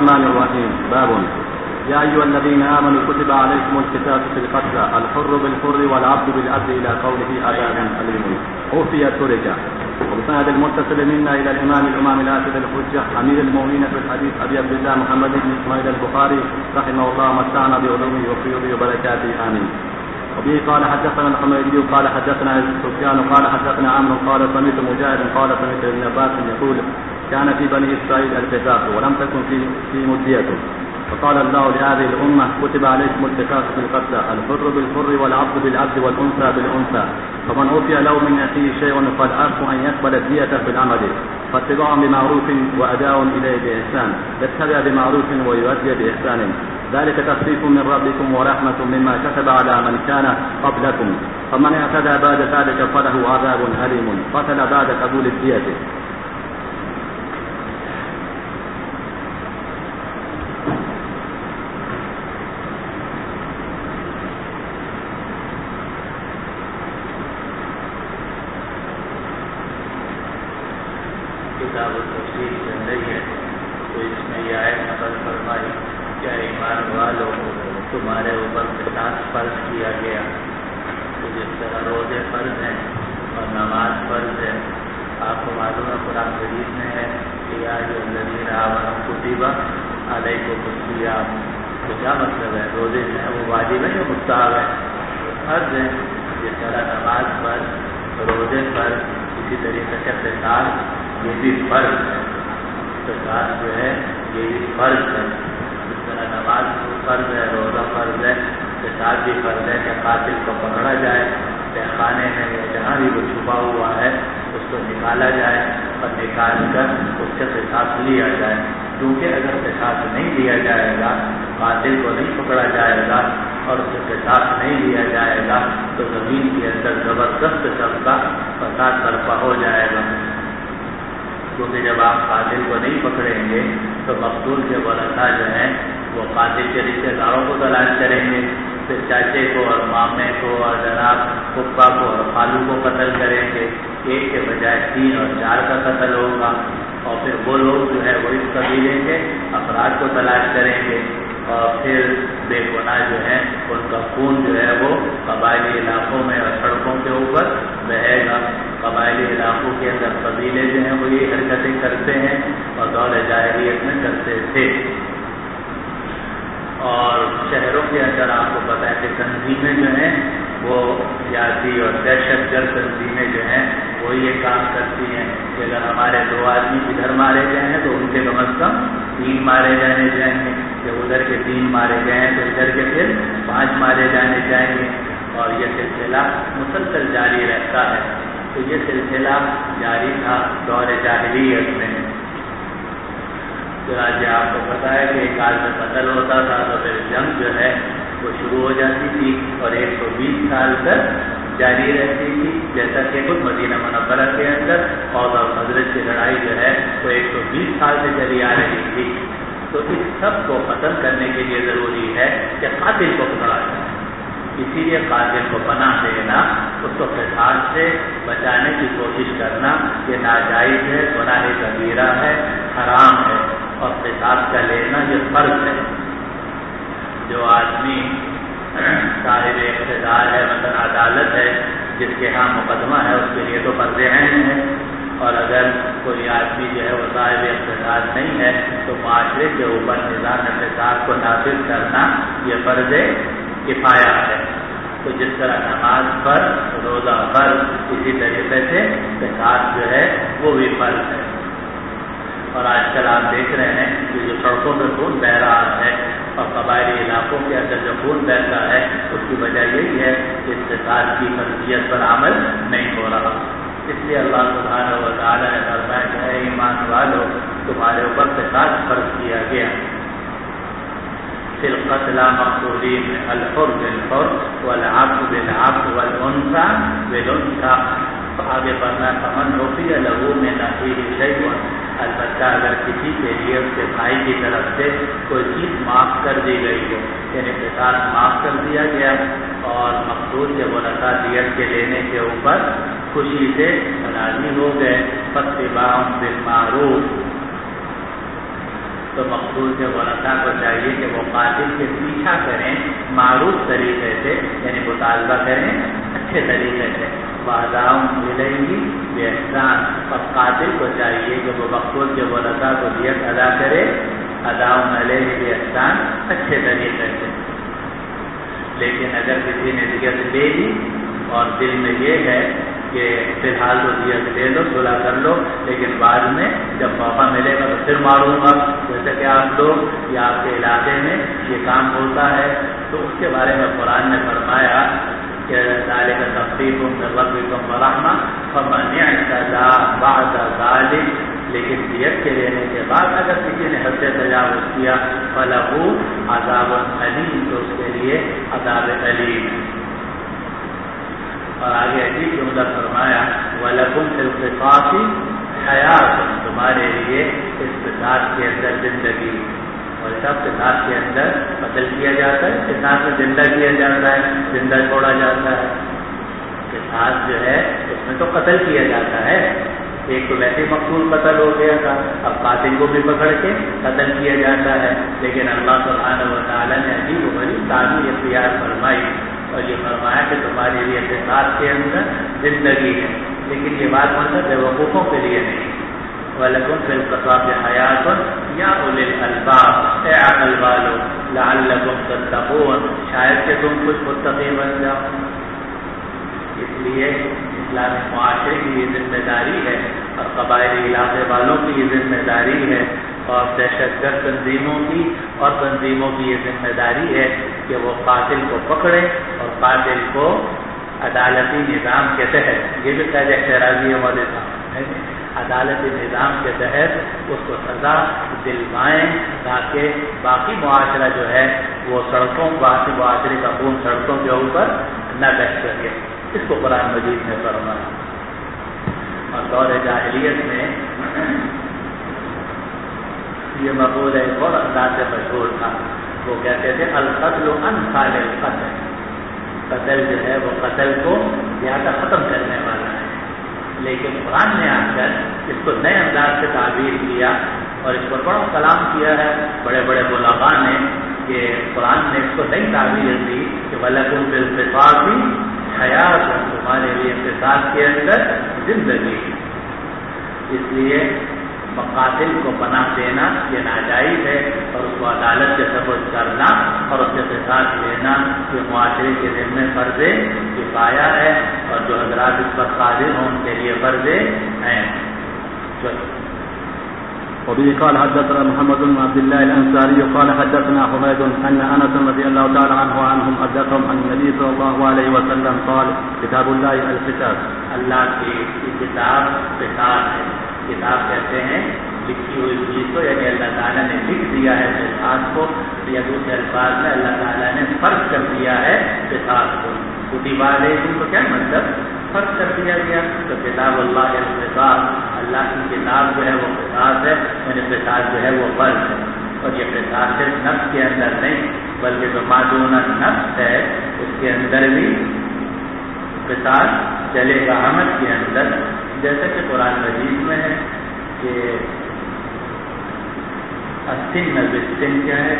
الرحمن الرحيم. باب يا أيها الذين آمنوا كتب عليكم القصاص في القتلى الحر بالحر والعبد بالعبد إلى قوله عذاب أليم. أوفي التركة. وبسند المتصل منا إلى الإمام الآسد الحجة أمير المؤمنين في الحديث أبي عبد الله محمد بن إسماعيل البخاري رحمه الله متعنا بعلومه وفيوضه وبركاته آمين. وبه قال حدثنا الحميدي قال حدثنا سفيان قال حدثنا عمرو قال سمعت مجاهد قال سمعت ابن عباس يقول كان في بني إسرائيل القصاص ولم تكن في مديته. فقال الله لهذه الأمة كتب عليكم القصاص في القتلى الحر بالحر والعبد بالعبد والأنثى بالأنثى فمن أوفي له من أخيه شيء فالأخ أن يقبل الدية بالعمد فاتباع بمعروف وأداء إليه بإحسان يتبع بمعروف ويؤدي بإحسان ذلك تخفيف من ربكم ورحمة مما كتب على من كان قبلكم فمن اعتدى بعد ذلك فله عذاب أليم قتل بعد قبول الدية. کتاب التفسیر چل رہی ہے تو اس میں یہ آیت نقل فرمائی کیا ایمان والوں تمہارے اوپر قصاص فرض کیا گیا تو جس طرح روزے فرض ہیں اور نماز فرض ہے. آپ کو معلوم ہے قرآن شریف میں ہے کہ یا جو الذین آمنوا کتب علیکم الصیام. تو کیا مطلب ہے؟ روزے جو ہیں وہ واجب ہے یا مستحب ہے؟ فرض ہے. جس طرح نماز فرض روزے فرض اسی طریقے سے قصاص یہ بھی فرض ہے. قصاص جو ہے یہ بھی فرض ہے. جس طرح نماز فرض ہے روزہ فرض ہے قصاص بھی فرض ہے کہ قاتل کو پکڑا جائے خانے میں یا جہاں بھی وہ چھپا ہوا ہے اس کو نکالا جائے اور نکال کر اس سے قصاص لیا جائے. کیونکہ اگر قصاص نہیں لیا جائے گا قاتل کو نہیں پکڑا جائے گا اور اس سے قصاص نہیں لیا جائے گا تو زمین کے اندر زبردست قسم کا فساد برپا ہو جائے گا. کیونکہ جب آپ قاتل کو نہیں پکڑیں گے تو مقتول کے ورثاء جو ہیں وہ قاتل کے رشتے داروں کو تلاش کریں گے. پھر چاچے کو اور مامے کو اور جناب پھپھا کو اور خالو کو قتل کریں گے. ایک کے بجائے 3 اور 4 کا قتل ہوگا. اور پھر وہ لوگ جو ہے وہ اس قبیلے کے افراد کو تلاش کریں گے اور پھر بے گناہ جو ہیں ان کا خون جو ہے وہ قبائلی علاقوں میں اور سڑکوں کے اوپر بہے گا. قبائلی علاقوں کے اندر قبیلے جو ہیں وہ یہ حرکتیں کرتے ہیں اور دور جاہلیت میں کرتے تھے. اور شہروں کے اندر آپ کو پتہ ہے کہ تنظیمیں جو ہیں وہ سیاسی اور دہشت گرد تنظیمیں جو ہیں وہ یہ کام کرتی ہیں کہ اگر ہمارے 2 آدمی ادھر مارے گئے ہیں تو ان کے کم از کم 3 مارے جانے جائیں گے. جب ادھر کے 3 مارے گئے ہیں تو ادھر کے پھر 5 مارے جانے جائیں گے. اور یہ سلسلہ مسلسل جاری رہتا ہے. تو یہ سلسلہ جاری تھا دور جاہلیت میں. چنانچہ آپ کو پتہ ہے کہ ایک آدمی قتل ہوتا تھا تو پھر جنگ جو ہے وہ شروع ہو جاتی تھی اور 120 سال تک جاری رہتی تھی. جیسا کہ خود مدینہ منورہ کے اندر اوس اور خزرج کی لڑائی جو ہے وہ 120 سال سے چلی آ رہی تھی. تو اس سب کو ختم کرنے کے لیے ضروری ہے کہ قاتل کو پکڑا جائے. اسی لیے قاتل کو پناہ دینا اس کو قصاص سے بچانے کی کوشش کرنا یہ ناجائز ہے گناہ کبیرہ ہے حرام ہے. اور قصاص کا لینا یہ فرض ہے. جو آدمی صاحب اقتدار ہے مثلا عدالت ہے جس کے ہاں مقدمہ ہے اس کے لیے تو فرض عین ہے. اور اگر کوئی آدمی جو ہے وہ صاحب اقتدار نہیں ہے تو معاشرے کے اوپر نظام قصاص کو نافذ کرنا یہ فرض کفایہ ہے. تو جس طرح نماز پر روزہ پر اسی طریقے سے قصاص جو ہے وہ بھی فرض ہے. اور آج کل آپ دیکھ رہے ہیں کہ جو سڑکوں پہ خون بہہ رہا ہے اور قبائلی علاقوں کے اندر جو خون بہتا ہے اس کی وجہ یہی ہے کہ قصاص کی فرضیت پر عمل نہیں ہو رہا. اس لیے اللہ سبحانہ و تعالیٰ نے فرمایا کہ اے ایمان والو تمہارے اوپر قصاص فرض کیا گیا. فی القتلى مقتولین الحر بالحر والعبد بالعبد والانثى بالانثى. آگے بڑھنا فمن عفی له من اخیہ شیء. البتہ اگر کسی کے لیے اس کے بھائی کی طرف سے کوئی چیز معاف کر دی گئی ہو یعنی قصاص معاف کر دیا گیا اور مقتول کے ورثاء دیت کے لینے کے اوپر خوشی سے راضی ہو گئے فاتباع بالمعروف تو مقتول کے ورثاء کو چاہیے کہ وہ قاتل کے پیچھا کریں معروف طریقے سے، یعنی مطالبہ کریں اچھے طریقے سے، وَأَدَاءٌ إِلَيْهِ بِإِحْسَانٍ، اور قاتل کو چاہیے کہ وہ مقتول کے ورثاء کو دیت ادا کرے اَدَاءٌ عَلَيْهِ بِإِحْسَانٍ، اچھے طریقے سے۔ لیکن اگر کسی نے دیت لے لی اور دل میں یہ ہے کہ فی الحال تو دیت لے لو، صلح کر لو، لیکن بعد میں جب موقع ملے گا تو پھر ماروں گا، جیسے کہ آپ لوگ یا آپ کے علاقے میں یہ کام ہوتا ہے، تو اس کے بارے میں قرآن نے فرمایا کہ ذالک تخفیف من ربکم ورحمۃ فمن اعتدی بعد ذلک، لیکن دیت کے لینے کے بعد اگر کسی نے حد سے تجاوز کیا فلہ عذاب علیم، تو اس کے لیے عذاب علیم۔ اور آگے عجیب جملہ فرمایا وَلَكُمْ فِي الْقِصَاصِ حَيَاةٌ، تمہارے لیے اس قصاص کے اندر زندگی، اور سب قصاص کے اندر قتل کیا جاتا ہے، قصاص میں زندہ کیا جاتا ہے، زندہ چھوڑا جاتا ہے۔ قصاص جو ہے اس میں تو قتل کیا جاتا ہے، ایک تو ویسے مقتول قتل ہو گیا تھا، اب قاتل کو بھی پکڑ کے قتل کیا جاتا ہے، لیکن اللہ سبحانہ و تعالیٰ نے عجیب و غریب تعبیر اختیار فرمائی اور یہ فرمایا کہ تمہارے لیے قصاص کے اندر زندگی ہے، لیکن یہ بات مطلب بیوقوفوں کے لیے نہیں۔ وَلَكُمْ فِي الْقِصَاصِ حَيَاةٌ يَا أُولِي الْأَلْبَابِ، اے عقل والو لَعَلَّكُمْ تَتَّقُونَ، شاید کہ تم کچھ متقی بن جاؤ۔ اس لیے اسلامی معاشرے کی یہ ذمہ داری ہے اور قبائلی علاقے والوں کی یہ ذمہ داری ہے اور دہشت گرد تنظیموں کی اور تنظیموں کی یہ ذمہ داری ہے کہ وہ قاتل کو پکڑے اور قاتل کو عدالتی نظام کے تحت، یہ بھی قید احترازی والے صاحب، عدالتی نظام کے تحت اس کو سزا دلوائیں تاکہ باقی معاشرہ جو ہے وہ سڑکوں، باقی معاشرے کا خون سڑکوں کے اوپر نہ بہ سکے۔ اس کو قرآن مجید میں فرمایا۔ اور دور جاہلیت میں یہ مقول ایک اور انداز سے مشہور تھا، وہ کہتے تھے القتل انفع للقتل، قتل جو ہے وہ قتل کو زیادہ ختم کرنے والا ہے، لیکن قرآن نے آ کر اس کو نئے انداز سے تعبیر کیا اور اس پر بڑا کلام کیا ہے بڑے بڑے بلاغاء نے، کہ قرآن نے اس کو نئی تعبیر دی کہ وَلَكُمْ فِي الْقِصَاصِ حَيَاةٌ، تمہارے لیے قصاص کے اندر زندگی۔ اس لیے مقاتل کو پناہ دینا یہ ناجائز ہے اور اس کو عدالت سے سبز کرنا اور اس سے قصاص لینا یہ معاشرے کے ذمہ فرض کفایہ ہے، اور جو حضرات اس پر قادر ہوں ان کے لیے فرض ہیں۔ وبه قال حدثنا محمد بن عبد الله الأنصاري قال حدثنا حميد أن أنس رضي الله تعالى عنه وعنهم حدثهم عن النبي صلى الله عليه وسلم قال كتاب الله القصاص، اللہ کی کتاب قصاص ہے۔ کتاب کہتے ہیں لکھی ہوئی چیز کو، یعنی اللہ تعالیٰ نے لکھ دیا ہے قصاص کو، یا دوسرے الفاظ میں اللہ تعالیٰ نے فرض کر دیا ہے قصاص کو۔ کتب علیکم تو کیا مطلب؟ فرض کر دیا گیا۔ تو کتاب اللہ القصاص، اللہ کی کتاب جو ہے وہ قصاص ہے، یعنی قصاص جو ہے وہ فرض ہے۔ اور یہ قصاص صرف نفس کے اندر نہیں بلکہ جو معدون نفس ہے اس کے اندر بھی قصاص چلے گا، عمل کے اندر، جیسے کہ قرآن مجید میں ہے کہ السن بالسن کیا ہے،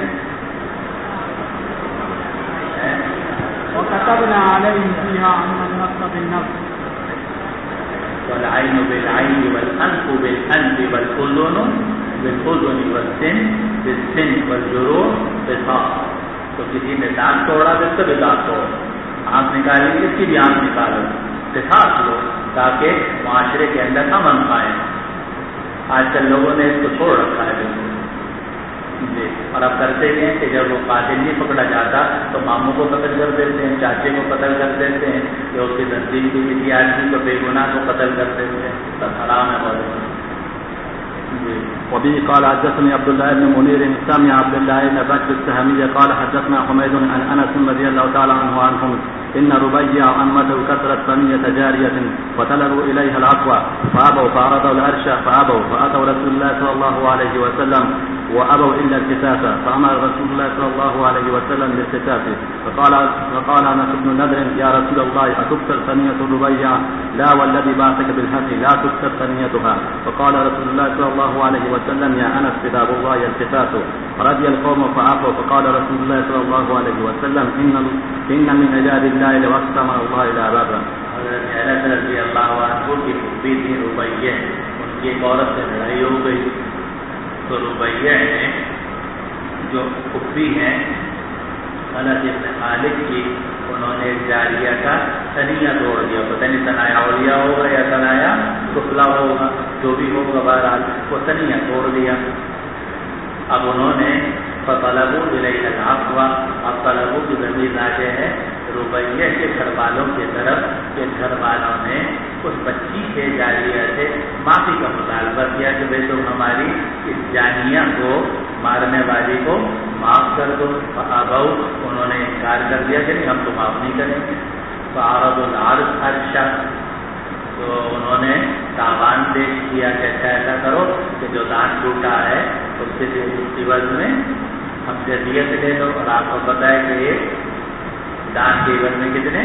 وكتبنا عليهم فيها أن النفس بالنفس والعين بالعين والأنف بالأنف والأذن بالأذن والسن بالسن والجروح قصاص۔ تو کسی نے دانت توڑا تو اس کا بھی دانت توڑو، آنکھ نکالی اس کی بھی آنکھ نکالو، قصاص لو تاکہ معاشرے کے اندر امن قائم۔ آج کل لوگوں نے اس کو چھوڑ رکھا ہے بالکل جی، اور اب کرتے ہیں کہ جب وہ قاتل نہیں پکڑا جاتا تو ماموں کو قتل کر دیتے ہیں، چاچے کو قتل کر دیتے ہیں، یا اس کی تنظیم کی کسی آدمی کو بے گناہ کو قتل کر دیتے ہیں، سب حرام ہے بہت جی۔ وبه قال حدثني عبد الله بن منير سمع عبد الله بن بكر السهمي قال حدثنا حميد عن انس رضي الله تعالى عنه وعنهم ان ربيع عمته كسرت ثنية جارية وطلبوا اليها العفو فابوا، فعرضوا العرش فابوا، فاتوا رسول الله صلى الله عليه وسلم وأبوا إلا القتاس فأمر رسول الله صلى الله عليه وسلم بالقتاس فقال أنس بن نضر يا رسول الله أتكسر ثنية الربيع؟ لا والذي بعثك بالحق لا تكسر ثنيتها. فقال رسول الله صلى الله عليه وسلم يا أنس كتاب الله القتاس. فرضي القوم فعفوا. فقال رسول الله صلى الله عليه وسلم إن من عباد الله لو أقسم الله إلى بابا. انس رضی اللہ عنہ کی پھوپھی تھی ربیہ، ان کی ایک عورت سے لڑائی ہو گئی تو ربیہ نے جو پھوپھی ہیں انس ابن مالک کی، انہوں نے جاریہ کا تنیہ توڑ دیا. پتہ نہیں تنایا اولیاء ہوگا یا تنایا سفلا ہوگا، جو بھی ہوگا بہرحال وہ تنیہ توڑ دیا. اب انہوں نے فطلبوا الیہ العفو، اب طلبوا کی ضمیر راجع ہے ربیہ کے گھر والوں کی طرف کہ گھر والوں نے اس بچی کے جاریہ سے معافی کا مطالبہ کیا کہ بھائی تم ہماری اس جانیہ کو مارنے والی کو معاف کر دو. فابوا، انہوں نے انکار کر دیا کہ نہیں ہم تو معاف نہیں کریں گے. فعرضوا العرض ارشا، تو انہوں نے تاوان پیش کیا کہ ایسا کرو کہ جو دانت ٹوٹا ہے اس کے عوض میں ہم سے دیت لے لو. اور آپ کو پتہ ہے کہ یہ دانت کے عوض میں کتنے؟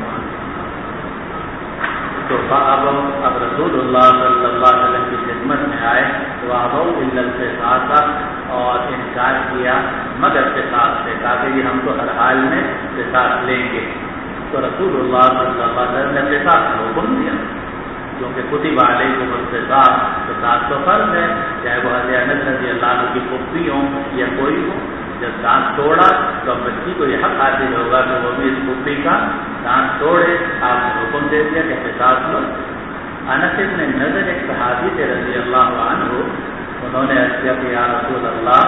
تو اب رسول اللہ صلی اللہ علیہ وسلم کی خدمت میں آئے تو ابو الا القصاص، اور انکار کیا مگر قصاص سے، کہا کہ ہم تو ہر حال میں قصاص لیں گے. تو رسول اللہ صلی اللہ علیہ وسلم نے قصاص کا حکم دیا، کیونکہ کتب علیکم القصاص، قصاص تو فرض ہے، چاہے وہ حضرت انس رضی اللہ عنہ کی پھوپھی ہوں یا کوئی ہو. جب دانت توڑا تو بچی کو یہ حق حاصل ہوگا کہ وہ بھی اس پھوپھی کا دانت توڑے. آپ نے حکم دے دیا کہ قصاص لو. انس بن نضر ایک صحابی تھے رضی اللہ عنہ، انہوں نے عرض کیا کہ یا رسول اللہ،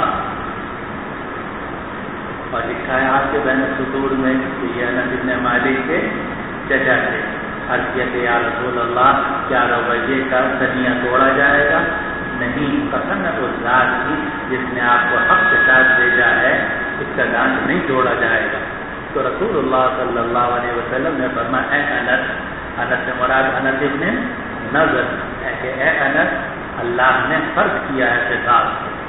اور لکھا ہے آپ کے بین السطور میں کہ یہ انس بن مالک کے چچا تھے. عرض کیا کہ یا رسول اللہ کیا ربیہ کا تنیہ توڑا جائے گا؟ نہیں، قسم ہے اس ذات کی جس نے آپ کو حق کے ساتھ بھیجا ہے، اس کا دانت نہیں توڑا جائے گا. تو رسول اللہ صلی اللہ علیہ وسلم نے فرمایا اے انس، انس سے مراد انس ابن نضر ہے کہ اے انس اللہ نے فرض کیا ہے قصاص،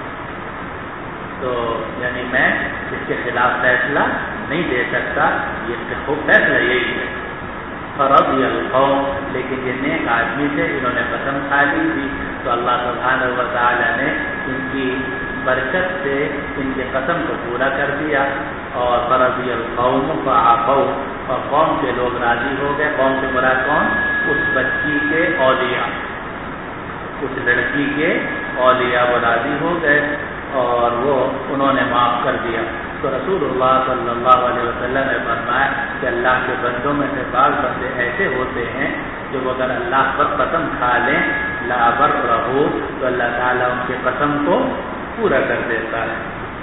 تو یعنی میں اس کے خلاف فیصلہ نہیں دے سکتا، یہ فیصلہ یہی ہے. فرضی القوم، لیکن یہ نیک آدمی تھے، انہوں نے قسم کھا لی تھی تو اللہ سبحانہ و تعالی نے ان کی برکت سے ان کے قسم کو پورا کر دیا. اور فرضی القوم فعفوا، اور قوم کے لوگ راضی ہو گئے. قوم سے مراد کون؟ اس بچی کے اولیاء، اس لڑکی کے اولیاء وہ راضی ہو گئے اور وہ انہوں نے معاف کر دیا. تو رسول اللہ صلی اللہ علیہ وسلم نے فرمایا کہ اللہ کے بندوں میں سے بعض بندے ایسے ہوتے ہیں کہ وہ اگر اللہ پر قسم کھا لیں لا برہو تو اللہ تعالیٰ ان کے قسم کو پورا کر دیتا ہے.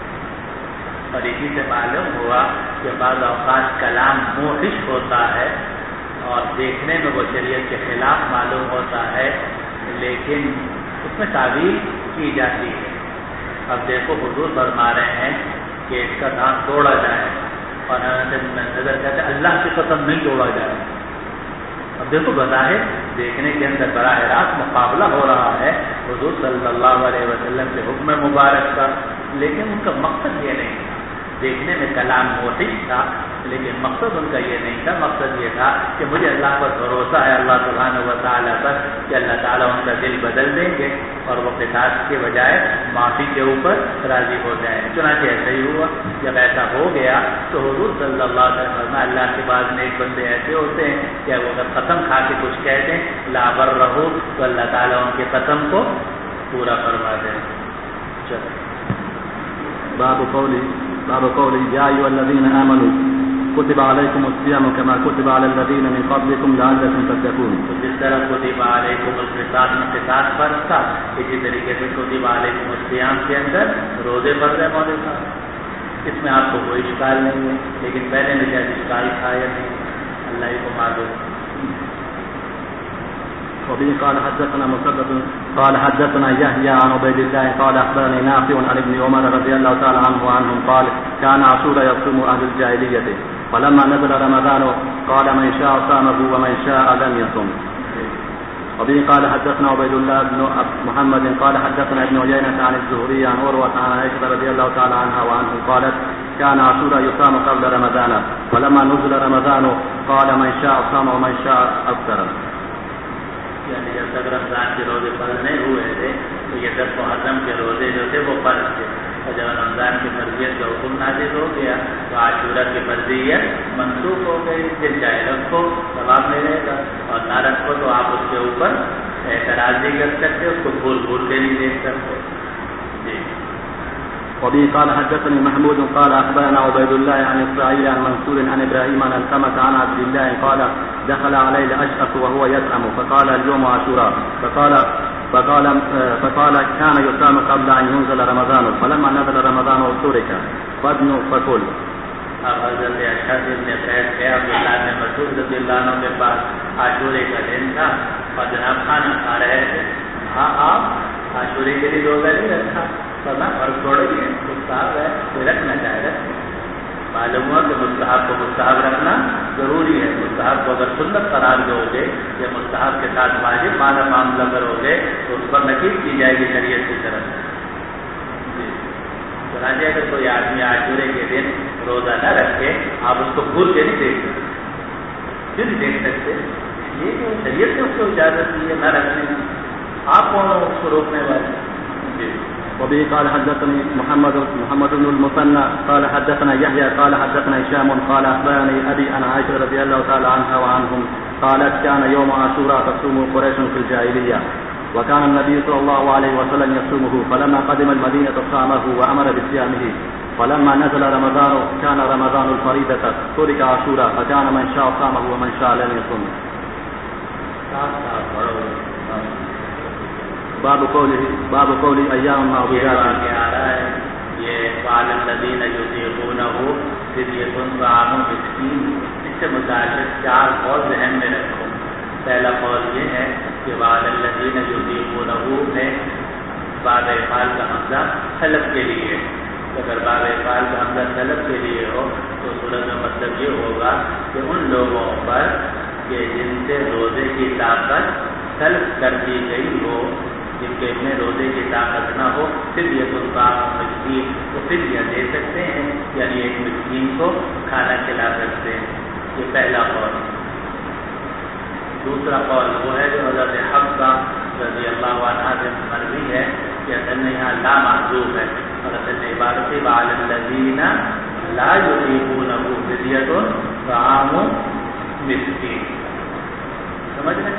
اور اسی سے معلوم ہوا کہ بعض اوقات کلام موحش ہوتا ہے اور دیکھنے میں وہ شریعت کے خلاف معلوم ہوتا ہے، لیکن اس میں تعویل کی جاتی ہے. اب دیکھو حضور فرما رہے ہیں کہ اس کا دانت توڑا جائے، اور نظر کہتے ہیں اللہ کی قسم نہیں توڑا جائے. اب دیکھو بظاہر دیکھنے کے اندر براہ راست مقابلہ ہو رہا ہے حضور صلی اللہ علیہ وسلم کے حکم مبارک کا، لیکن ان کا مقصد یہ نہیں تھا. دیکھنے میں کلام موحش تھا لیکن مقصد ان کا یہ نہیں تھا. مقصد یہ تھا کہ مجھے اللہ پر بھروسہ ہے، اللہ سبحانہ و تعالیٰ پر، کہ اللہ تعالیٰ ان کا دل بدل دیں گے اور وہ قصاص کے بجائے معافی کے اوپر راضی ہو جائیں. چنانچہ ایسا ہی ہوا. جب ایسا ہو گیا تو حضور صلی اللہ علیہ وسلم اللہ کے بعد میں ایک بندے ایسے ہوتے ہیں کہ وہ اگر قسم کھا کے کچھ کہہ دیں لا برہو تو اللہ تعالیٰ ان کے قسم کو پورا فرما دیں. چلو باب قولی یا ایھا الذین آمنوا کتب علیکم الصیام کما کتب علی الذین من قبلکم لعلکم تتقون. تو جس طرح کتب علیکم القصاص میں قصاص فرض تھا، اسی طریقے سے کتب علیکم الصیام کے اندر روزے فرض ہے مولوی صاحب. اس میں آپ کو کوئی اشکال نہیں ہے، لیکن پہلے میں شاید اشکال تھا یا نہیں، اللہ ہی کو معلوم. وبه قال حدثنا مسدد قال حدثنا يحيى عن عبيد الله قال اخبرني نافع عن ابن عمر رضي الله تعالى عنه وعنهم قال كان عاشوراء يصوم اهل الجاهليه فلما نزل رمضان قال من شاء صامه ومن شاء لم يصم. وبه قال حدثنا عبيد الله بن محمد قال حدثنا ابن عيينة عن الزهري عن عروة عن عائشة رضي الله تعالى عنها وعنهم قالت كان عاشوراء يصام قبل رمضان فلما نزل رمضان قال من شاء صام ومن شاء افطر. یعنی جب تک رمضان کے روزے فرض نہیں ہوئے تھے تو یہ 10 محرم کے روزے جو تھے وہ فرض تھے، اور جب رمضان کی فرضیت کا حکم نازل ہو گیا تو عاشورہ کی فرضیت منسوخ ہو گئی، پھر چاہے رکھو ثواب ملے گا اور نہ رکھو تو آپ اس کے اوپر اعتراض بھی کر سکتے، اس کو بھول بھول کے نہیں دیکھ سکتے. جی. وبه قال حدثني محمود قال اخبرنا عبيد الله عن اسرائيل عن منصور عن ابراهيم عن القمة عن عبد الله قال دخل علي الاشعث وهو يزعم فقال اليوم عاشوراء فقال كان يصام قبل ان ينزل رمضان فلما نزل رمضان ترك فادن فكل. اب حضرت اشعث بن قیس ہے عبداللہ بن مسعود رضی اللہ عنہ کے پاس عاشورے کا دن تھا اور جناب کھانا کھا رہے تھے. ہاں آپ عاشورے کے لیے روزہ نہیں رکھا کرنا اور چھوڑیں گے، مستحب ہے کوئی رکھنا چاہے. معلوم ہوا کہ مستحب کو مستحب رکھنا ضروری ہے. مستحب کو اگر سنت قرار دو گے یا مستحب کے ساتھ واجب مانا معاملہ کرو گے تو اس پر نقید کی جائے گی شریعت کی طرف. چنانچہ اگر کوئی آدمی عاشورے کے دن روزہ نہ رکھے آپ اس کو بھول کے نہیں دیکھ سکتے. کیوں نہیں دیکھ سکتے؟ یہ کہ شریعت نے اس کو اجازت دی ہے نہ رکھنے میں، آپ کون ہو اس کو روکنے والے؟ جی. وبه قال حدثني محمد بن المثنى قال حدثنا يحيى قال حدثنا هشام قال اخبرني ابي عن عائشة رضي الله تعالى عنها وعنهم قالت كان يوم عاشوراء تصوم قريش في الجاهلية وكان النبي صلى الله عليه وسلم يصومه فلما قدم المدينة صامه وامر بصيامه فلما نزل رمضان كان رمضان الفريضة ترك عاشوراء فكان من شاء صامه ومن شاء لم يصم. باب قول ایام معدودات آ رہا ہے یہ وعلی الذین یطیقونہ فدیۃ طعام مسکین. اس سے متعلق 4 قول ذہن میں رکھو. پہلا قول یہ ہے کہ وعلی الذین یطیقونہ میں باب افعال کا حمزہ طلب کے لیے. اگر باب افعال کا حمزہ طلب کے لیے ہو تو صورت میں مطلب یہ ہوگا کہ ان لوگوں پر کہ جن سے روزے کی طاقت طلب کر دی گئی ہو، جن کے میں روزے کی طاقت نہ ہو، پھر یہ طعام مسکین تو پھر یہ دے سکتے ہیں، یعنی ایک مسکین کو کھانا کھلا سکتے ہیں. یہ پہلا قول. دوسرا قول وہ ہے جو حضرت حفصہ رضی اللہ عنہ سے مروی ہے کہ اصل میں یہاں لا محذوف ہے اور اصل میں عبارت وعلی الذین لا یطیقونہ فدیۃ طعام مسکین. سمجھ رہے؟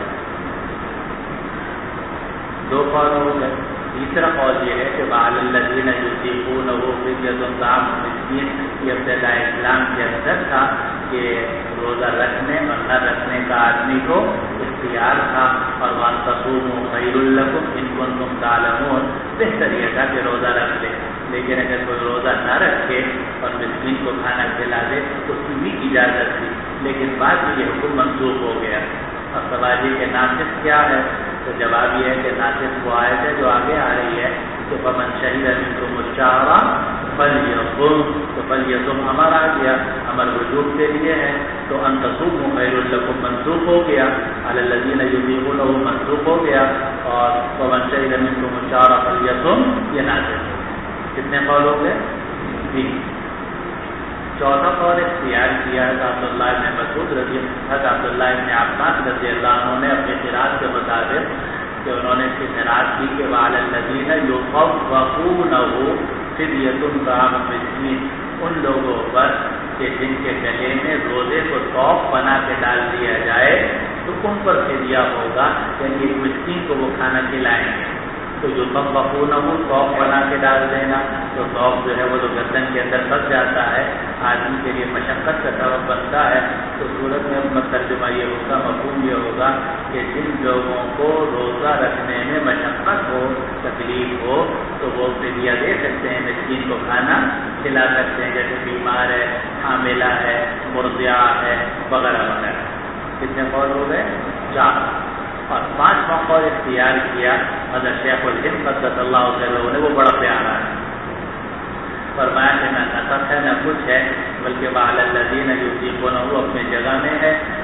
2 قول ہو گئے. تیسرا قول یہ ہے کہ وعلی الذین یطیقونہ فدیۃ طعام مسکین یہ ابتداء اسلام کے اندر تھا کہ روزہ رکھنے اور نہ رکھنے کا آدمی کو اختیار تھا، اور وان تصوموا خیر لکم ان کنتم تعلمون. بہتر یہ تھا کہ روزہ رکھ لے، لیکن اگر کوئی روزہ نہ رکھے اور مسکین کو کھانا کھلا دے تو اس کی بھی اجازت تھی، لیکن بعد میں یہ حکم منسوخ ہو گیا. اور سوال یہ کہ ناسخ کیا ہے؟ تو جواب یہ ہے کہ ناسخ وہ آیت ہے جو آگے آ رہی ہے کہ فمن شہد منکم الشہر فلیصم. تو فلیصم امر آ گیا، امر وجوب کے لیے ہے، تو ان تصوموا خیر لکم منسوخ ہو گیا، علی الذین یطیقونہ منسوخ ہو گیا، اور فمن شہد منکم الشہر فلیصم یہ ناسخ. کتنے قول ہو گئے؟ 3. چوتھا قول اختیار کیا ہے عبداللہ ابن مسعود حضرت عبداللہ ابن عباس رضی اللہ عنہ نے اپنی قرات کے مطابق کہ انہوں نے اس کی قرات کی کہ وعلی الذین یطوقونہ فدیۃ طعام مسکین، ان لوگوں پر کہ جن کے گلے میں روزے کو توق بنا کے ڈال دیا جائے تو ان پر فدیہ ہوگا، یعنی ایک مسکین کو وہ کھانا کھلائیں گے. تو جو مقبونا ہو توق بنا کے ڈال دینا، تو توق جو ہے وہ تو گردن کے اندر پھنس جاتا ہے، آدمی کے لیے مشقت کا سبب بنتا ہے. تو صورت میں ترجمہ یہ ہوگا، مفہوم یہ ہوگا کہ جن لوگوں کو روزہ رکھنے میں مشقت ہو، تکلیف ہو، تو وہ فدیہ دے سکتے ہیں، مسکین کو کھانا کھلا سکتے ہیں، جیسے بیمار ہے، حاملہ ہے، مرضعہ ہے، وغیرہ وغیرہ. کتنے قول ہو گئے؟ 4. اور 5واں قول اختیار کیا حضرت شیخ الہند قدس اللہ تعالیٰ نے، وہ بڑا پیارا ہے. فرمایا کہ نہ نسخ ہے نہ کچھ ہے، بلکہ وعلی الذین یطیقونہ اپنی جگہ میں ہے،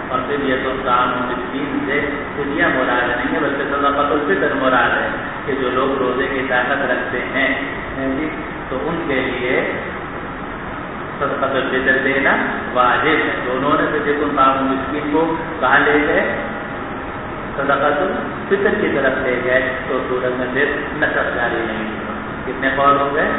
اور پھر یہ تو طعام مسکین سے فدیہ مراد نہیں ہے بلکہ صدقۃ الفطر مراد ہے کہ جو لوگ روزے کی طاقت رکھتے ہیں تو ان کے لیے صدقۃ الفطر دینا واجب ہے. دونوں نے تو دیکھو طعام مسکین کو کہاں لے گئے؟ صدقۃ الفطر کی طرف لے گئے تو سورج میں پھر نسب جاری نہیں ہوا. کتنے قول ہو گئے؟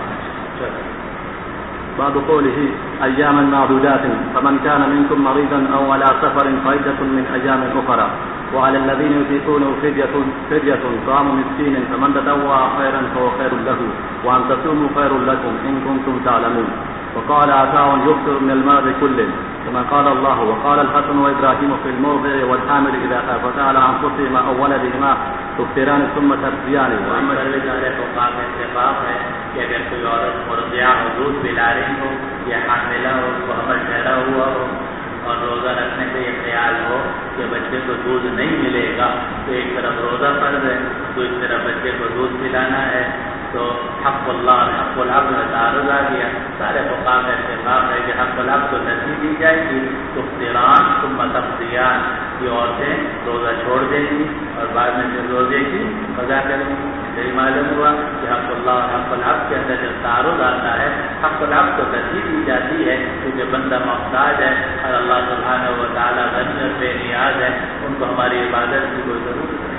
بعد قوله أياما معدودات فمن كان منكم مريضا أو على سفر فعدة من أيام أخرى وعلى الذين يطيقونه فدية طعام مسكين فمن تطوع خيرا فهو خير له وأن تصوموا خير لكم إن كنتم تعلمون. وقال عطاء يكثر من الماء كله كما قال الله. وقال الحسن وإبراهيم في الموضع والحامل إذا خافتا على أنفسهما أو ولدهما تفطران ثم ترضيان. اتفاق ہے کہ اگر کوئی عورت مرضعہ ہو دودھ پلا رہی ہو یا حاملہ ہو اس کو حمل ٹھہرا ہوا ہو اور روزہ رکھنے سے یہ خیال ہو کہ بچے کو دودھ نہیں ملے گا تو ایک طرف روزہ فرض ہے دوسری طرف بچے کو دودھ پلانا ہے تو حق اللہ اور حق العبد میں تعارض آ گیا. سارے فقہاء کا اتفاق ہے کہ حق العبد کو ترجیح دی جائے گی تو تفطران ثم تقضیان یہ عورتیں روزہ چھوڑ دیں گی اور بعد میں پھر روزے کی قضا کریں گی. یہی معلوم ہوا کہ حق اللہ اور حق العبد کے اندر جب تعارض آتا ہے حق العبد کو ترجیح دی جاتی ہے کیونکہ بندہ محتاج ہے اور اللہ سبحانہ و تعالیٰ غنی اور بے نیاز ہے ان کو ہماری عبادت کی کوئی ضرورت نہیں.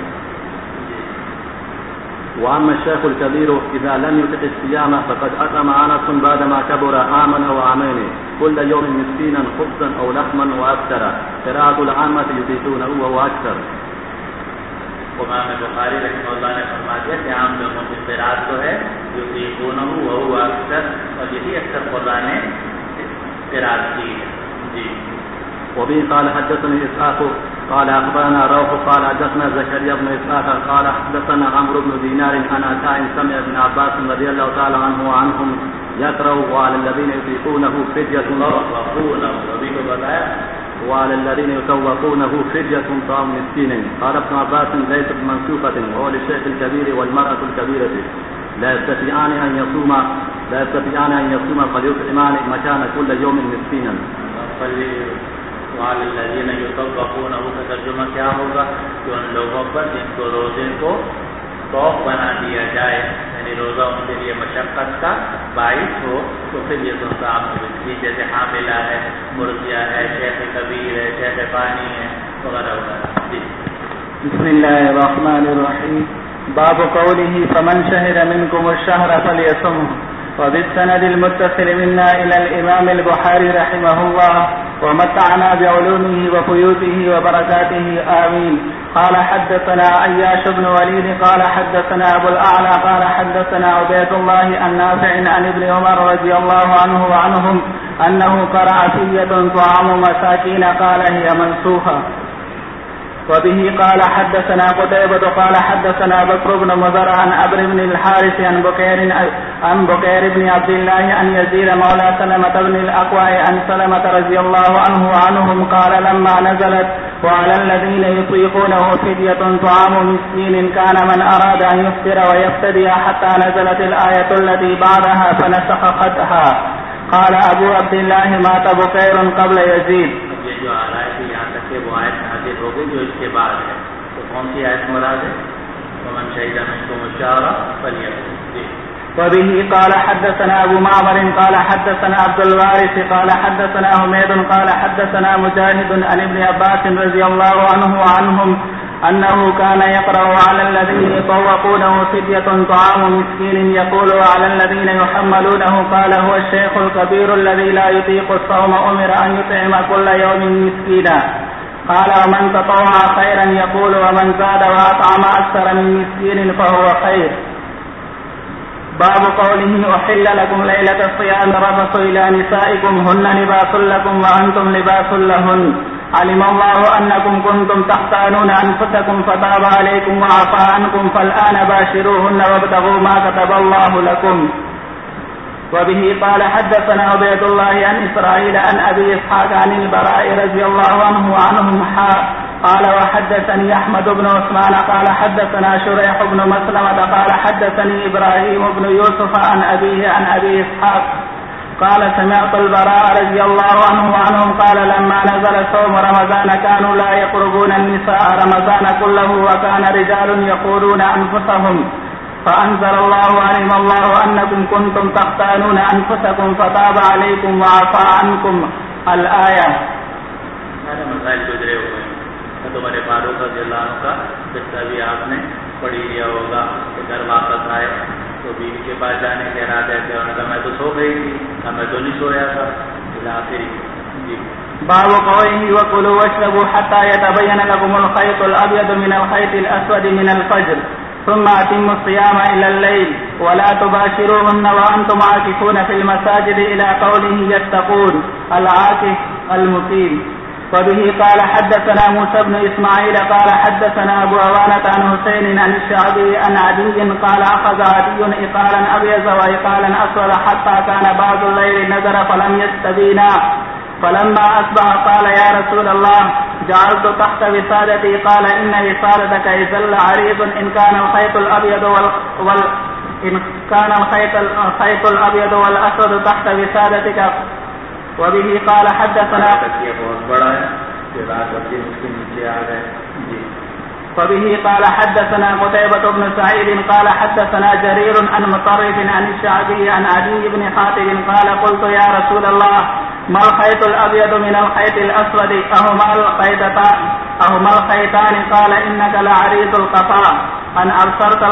وأما الشيخ الكبير إذا لم يطق الصيام فقد أطعم أنس بعدما كبر عاما أو عامين كل يوم مسكينا خبزا أو لحما وأكثر. قراءة العامة يطيقونه وهو أكثر. امام بخاری رحمہ اللہ نے فرما دیا کہ عام لوگوں کی قراءت تو ہے یطیقونہ وهو أكثر اور یہی اکثر قراء نے قراءت کی ہے. جی. وبه قال حدثني إسحاق قال أخبرنا روح قال حدثنا زكريا بن إسحاق قال حدثنا عمرو بن دينار عن عطاء سمع ابن عباس رضي الله تعالى عنه وعنهم يقرأ وعلى الذين يطيقونه فدية وعلى الذين يطوقونه فدية طعام مسكين. قال ابن عباس ليست منسوخة وهو للشيخ الكبير والمرأة الكبيرة لا يستطيعان أن يصوما فليطعمان مكان كل يوم مسكينا. وعلى الذين يطوقونه کا ترجمہ کیا ہوگا کہ ان لوگوں پر جن کو روزے کو توق بنا دیا جائے یعنی روزہ ان کے لیے مشقت کا باعث ہو تو پھر یہ تو صاحب جیسے حاملہ ہے مرضیہ ہے شیخ کبیر ہے شیخ فانی ہے وغیرہ وغیرہ. بسم الله الرحمن الرحيم. باب قوله فمن شهد منكم الشهر فليصمه. وبالسند المتصل منا إلى الإمام البخاري رحمه الله ومتعنا بعلومه وفيوته وبركاته آمين. قال حدثنا عياش بن وليد قال حدثنا أبو الأعلى قال حدثنا عبيد الله النافع عن ابن عمر رضي الله عنه وعنهم أنه قرأ فية طعام مساكين قال هي منسوخة. وبه قال حدثنا قتيبة قال حدثنا بكر بن مضر عن عمرو بن الحارث عن بكير بن عبد الله عن يزيد مولى سلمة بن الأكوع عن سلمة رضي الله عنه وعنهم قال لما نزلت وعلى الذين يطيقونه فدية طعام مسكين كان من أراد أن يفطر ويفتدي حتى نزلت الآية التي بعدها فنسختها. قال أبو عبد الله مات بكير قبل يزيد. یہ جو آ رہا ہے کہ یہاں تک کہ وہ آیت نازل ہو گئی جو اس کے بعد ہے تو کون سی آیت مراد ہے؟ ومن شهد منكم الشهر فليصم. وبه قال حدثنا أبو معمر قال حدثنا عبد الوارث قال حدثنا حميد قال حدثنا مجاهد عن ابن عباس رضي الله عنه وعنهم أنه كان يقرأ على الذين يطوقونه فدية طعام مسكين يقول على الذين يحملونه قال هو الشيخ الكبير الذي لا يطيق الصوم أمر أن يطعم كل يوم مسكينا. قال ومن تطوع خيرا يقول ومن زاد وأطعم أكثر من مسكين فهو خير. باب قوله أحل لكم ليلة الصيام الرفث إلى نسائكم هن لباس لكم وأنتم لباس لهن. علم الله أنكم كنتم تختانون أنفسكم فتاب عليكم وعفى عنكم فالآن باشروهن وابتغوا ما كتب الله لكم. وبه قال حدثنا عبيد الله عن إسرائيل عن أبي إسحاق عن البراء رضي الله عنه وعنهم قال وحدثني أحمد بن عثمان قال حدثنا شريح بن مسلمة قال حدثني إبراهيم بن يوسف عن أبيه عن أبي إسحاق قال سمعت البراء رضي الله عنه وعنهم قال لما نزل صوم رمضان كانوا لا يقربون النساء رمضان كله وكان رجال يقولون أنفسهم فأنزل الله علم الله أنكم كنتم تختانون أنفسكم فتاب عليكم وعفى عنكم الآية. سارے مسائل گزرے ہوئے ہیں. تمہارے فاروق رضی اللہ عنہ کا قصہ بھی آپ نے پڑھ لیا ہوگا کہ گھر واپس آئے تو بیوی کے پاس جانے کے ارادے تھے. انہوں نے کہا میں تو سو گئی تھی, میں تو نہیں سویا تھا. جی باب قوله وكلوا واشربوا حتى يتبين لكم الخيط الأبيض من الخيط الأسود من الفجر ثم أتموا الصيام إلى الليل ولا تباشروهن وأنتم عاكفون في المساجد إلى قوله يتقون العاكف المقيم. وبه قال حدثنا موسى بن إسماعيل قال حدثنا أبو عوانة عن حسين عن الشعبي عن عدي قال أخذ عدي إقالا أبيض وإقالا أسود حتى كان بعض الليل نزل فلم يستبينا فلما أصبح قال يا رسول الله جعلت تحت وسادتي قال إن وسادتك إذا عريض إن كان الخيط الأبيض والأسود تحت وسادتك. وبه قال حدثنا بہت بڑا ہے کہ رات بھر اس کے نیچے آ گئے. وبه قال حدثنا قتيبة بن سعيد قال حدثنا جرير عن مطرف عن الشعبي عن عدي بن حاتم قال قلت يا رسول الله ما الخيط الأبيض من الخيط الأسود أهما الخيطان قال إنك لعريض القفا أن أبصرت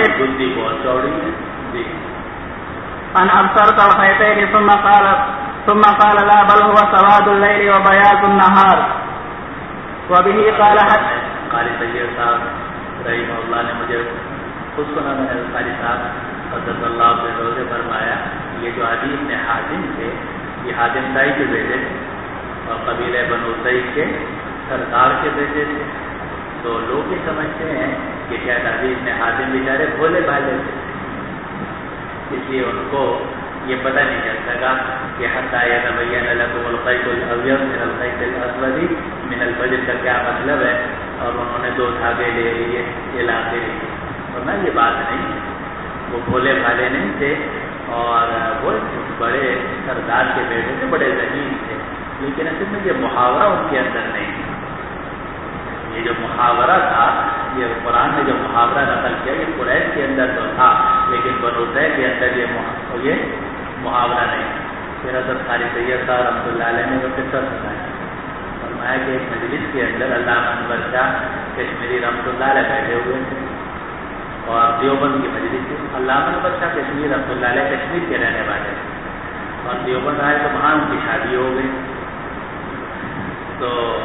الخيطين ثم قال لا بل هو سواد الليل وبياض النهار. وبه قال قاری طیب صاحب رحمہ اللہ نے مجھے خود سنا میں قاری صاحب حضرت اللہ سے روزے فرمایا یہ جو عدی بن حاتم تھے یہ حاتم تائی کے بیٹے تھے اور قبیلہ بنو سعید کے سردار کے بیٹے تھے. تو لوگ یہ سمجھتے ہیں کہ شاید عدی بن حاتم بیچارے بھولے بھالے تھے, اس لیے ان کو یہ پتہ نہیں چل سکا کہ حتیٰ یتبین لکم الخیط الابیض من الخیط الاسود من الفجر کا کیا مطلب ہے, اور انہوں نے 2 دھاگے لے لیے علاقے لیے. ورنہ یہ بات نہیں, وہ بھولے بھالے نہیں تھے اور وہ بڑے سردار کے بیٹے تھے, بڑے ذہین تھے, لیکن اصل میں یہ محاورہ ان کے اندر نہیں تھا. یہ جو محاورہ تھا, یہ قرآن نے جو محاورہ نقل کیا یہ قریش کے اندر تو تھا, لیکن بنو سعید کے اندر یہ محاورہ نہیں. پھر حضرت قاری طیب صاحب رحمۃ اللہ علیہ نے وہ قصہ سنایا. فرمایا کہ ایک مجلس کے اندر علامہ انور شاہ کشمیری رحمۃ اللہ علیہ بیٹھے ہوئے تھے اور دیوبند کی مجلس تھی. علامہ انور شاہ کشمیری رحمۃ اللہ علیہ کشمیر کے رہنے والے تھے اور دیوبند آئے تو وہاں ان کی شادی ہو گئی. تو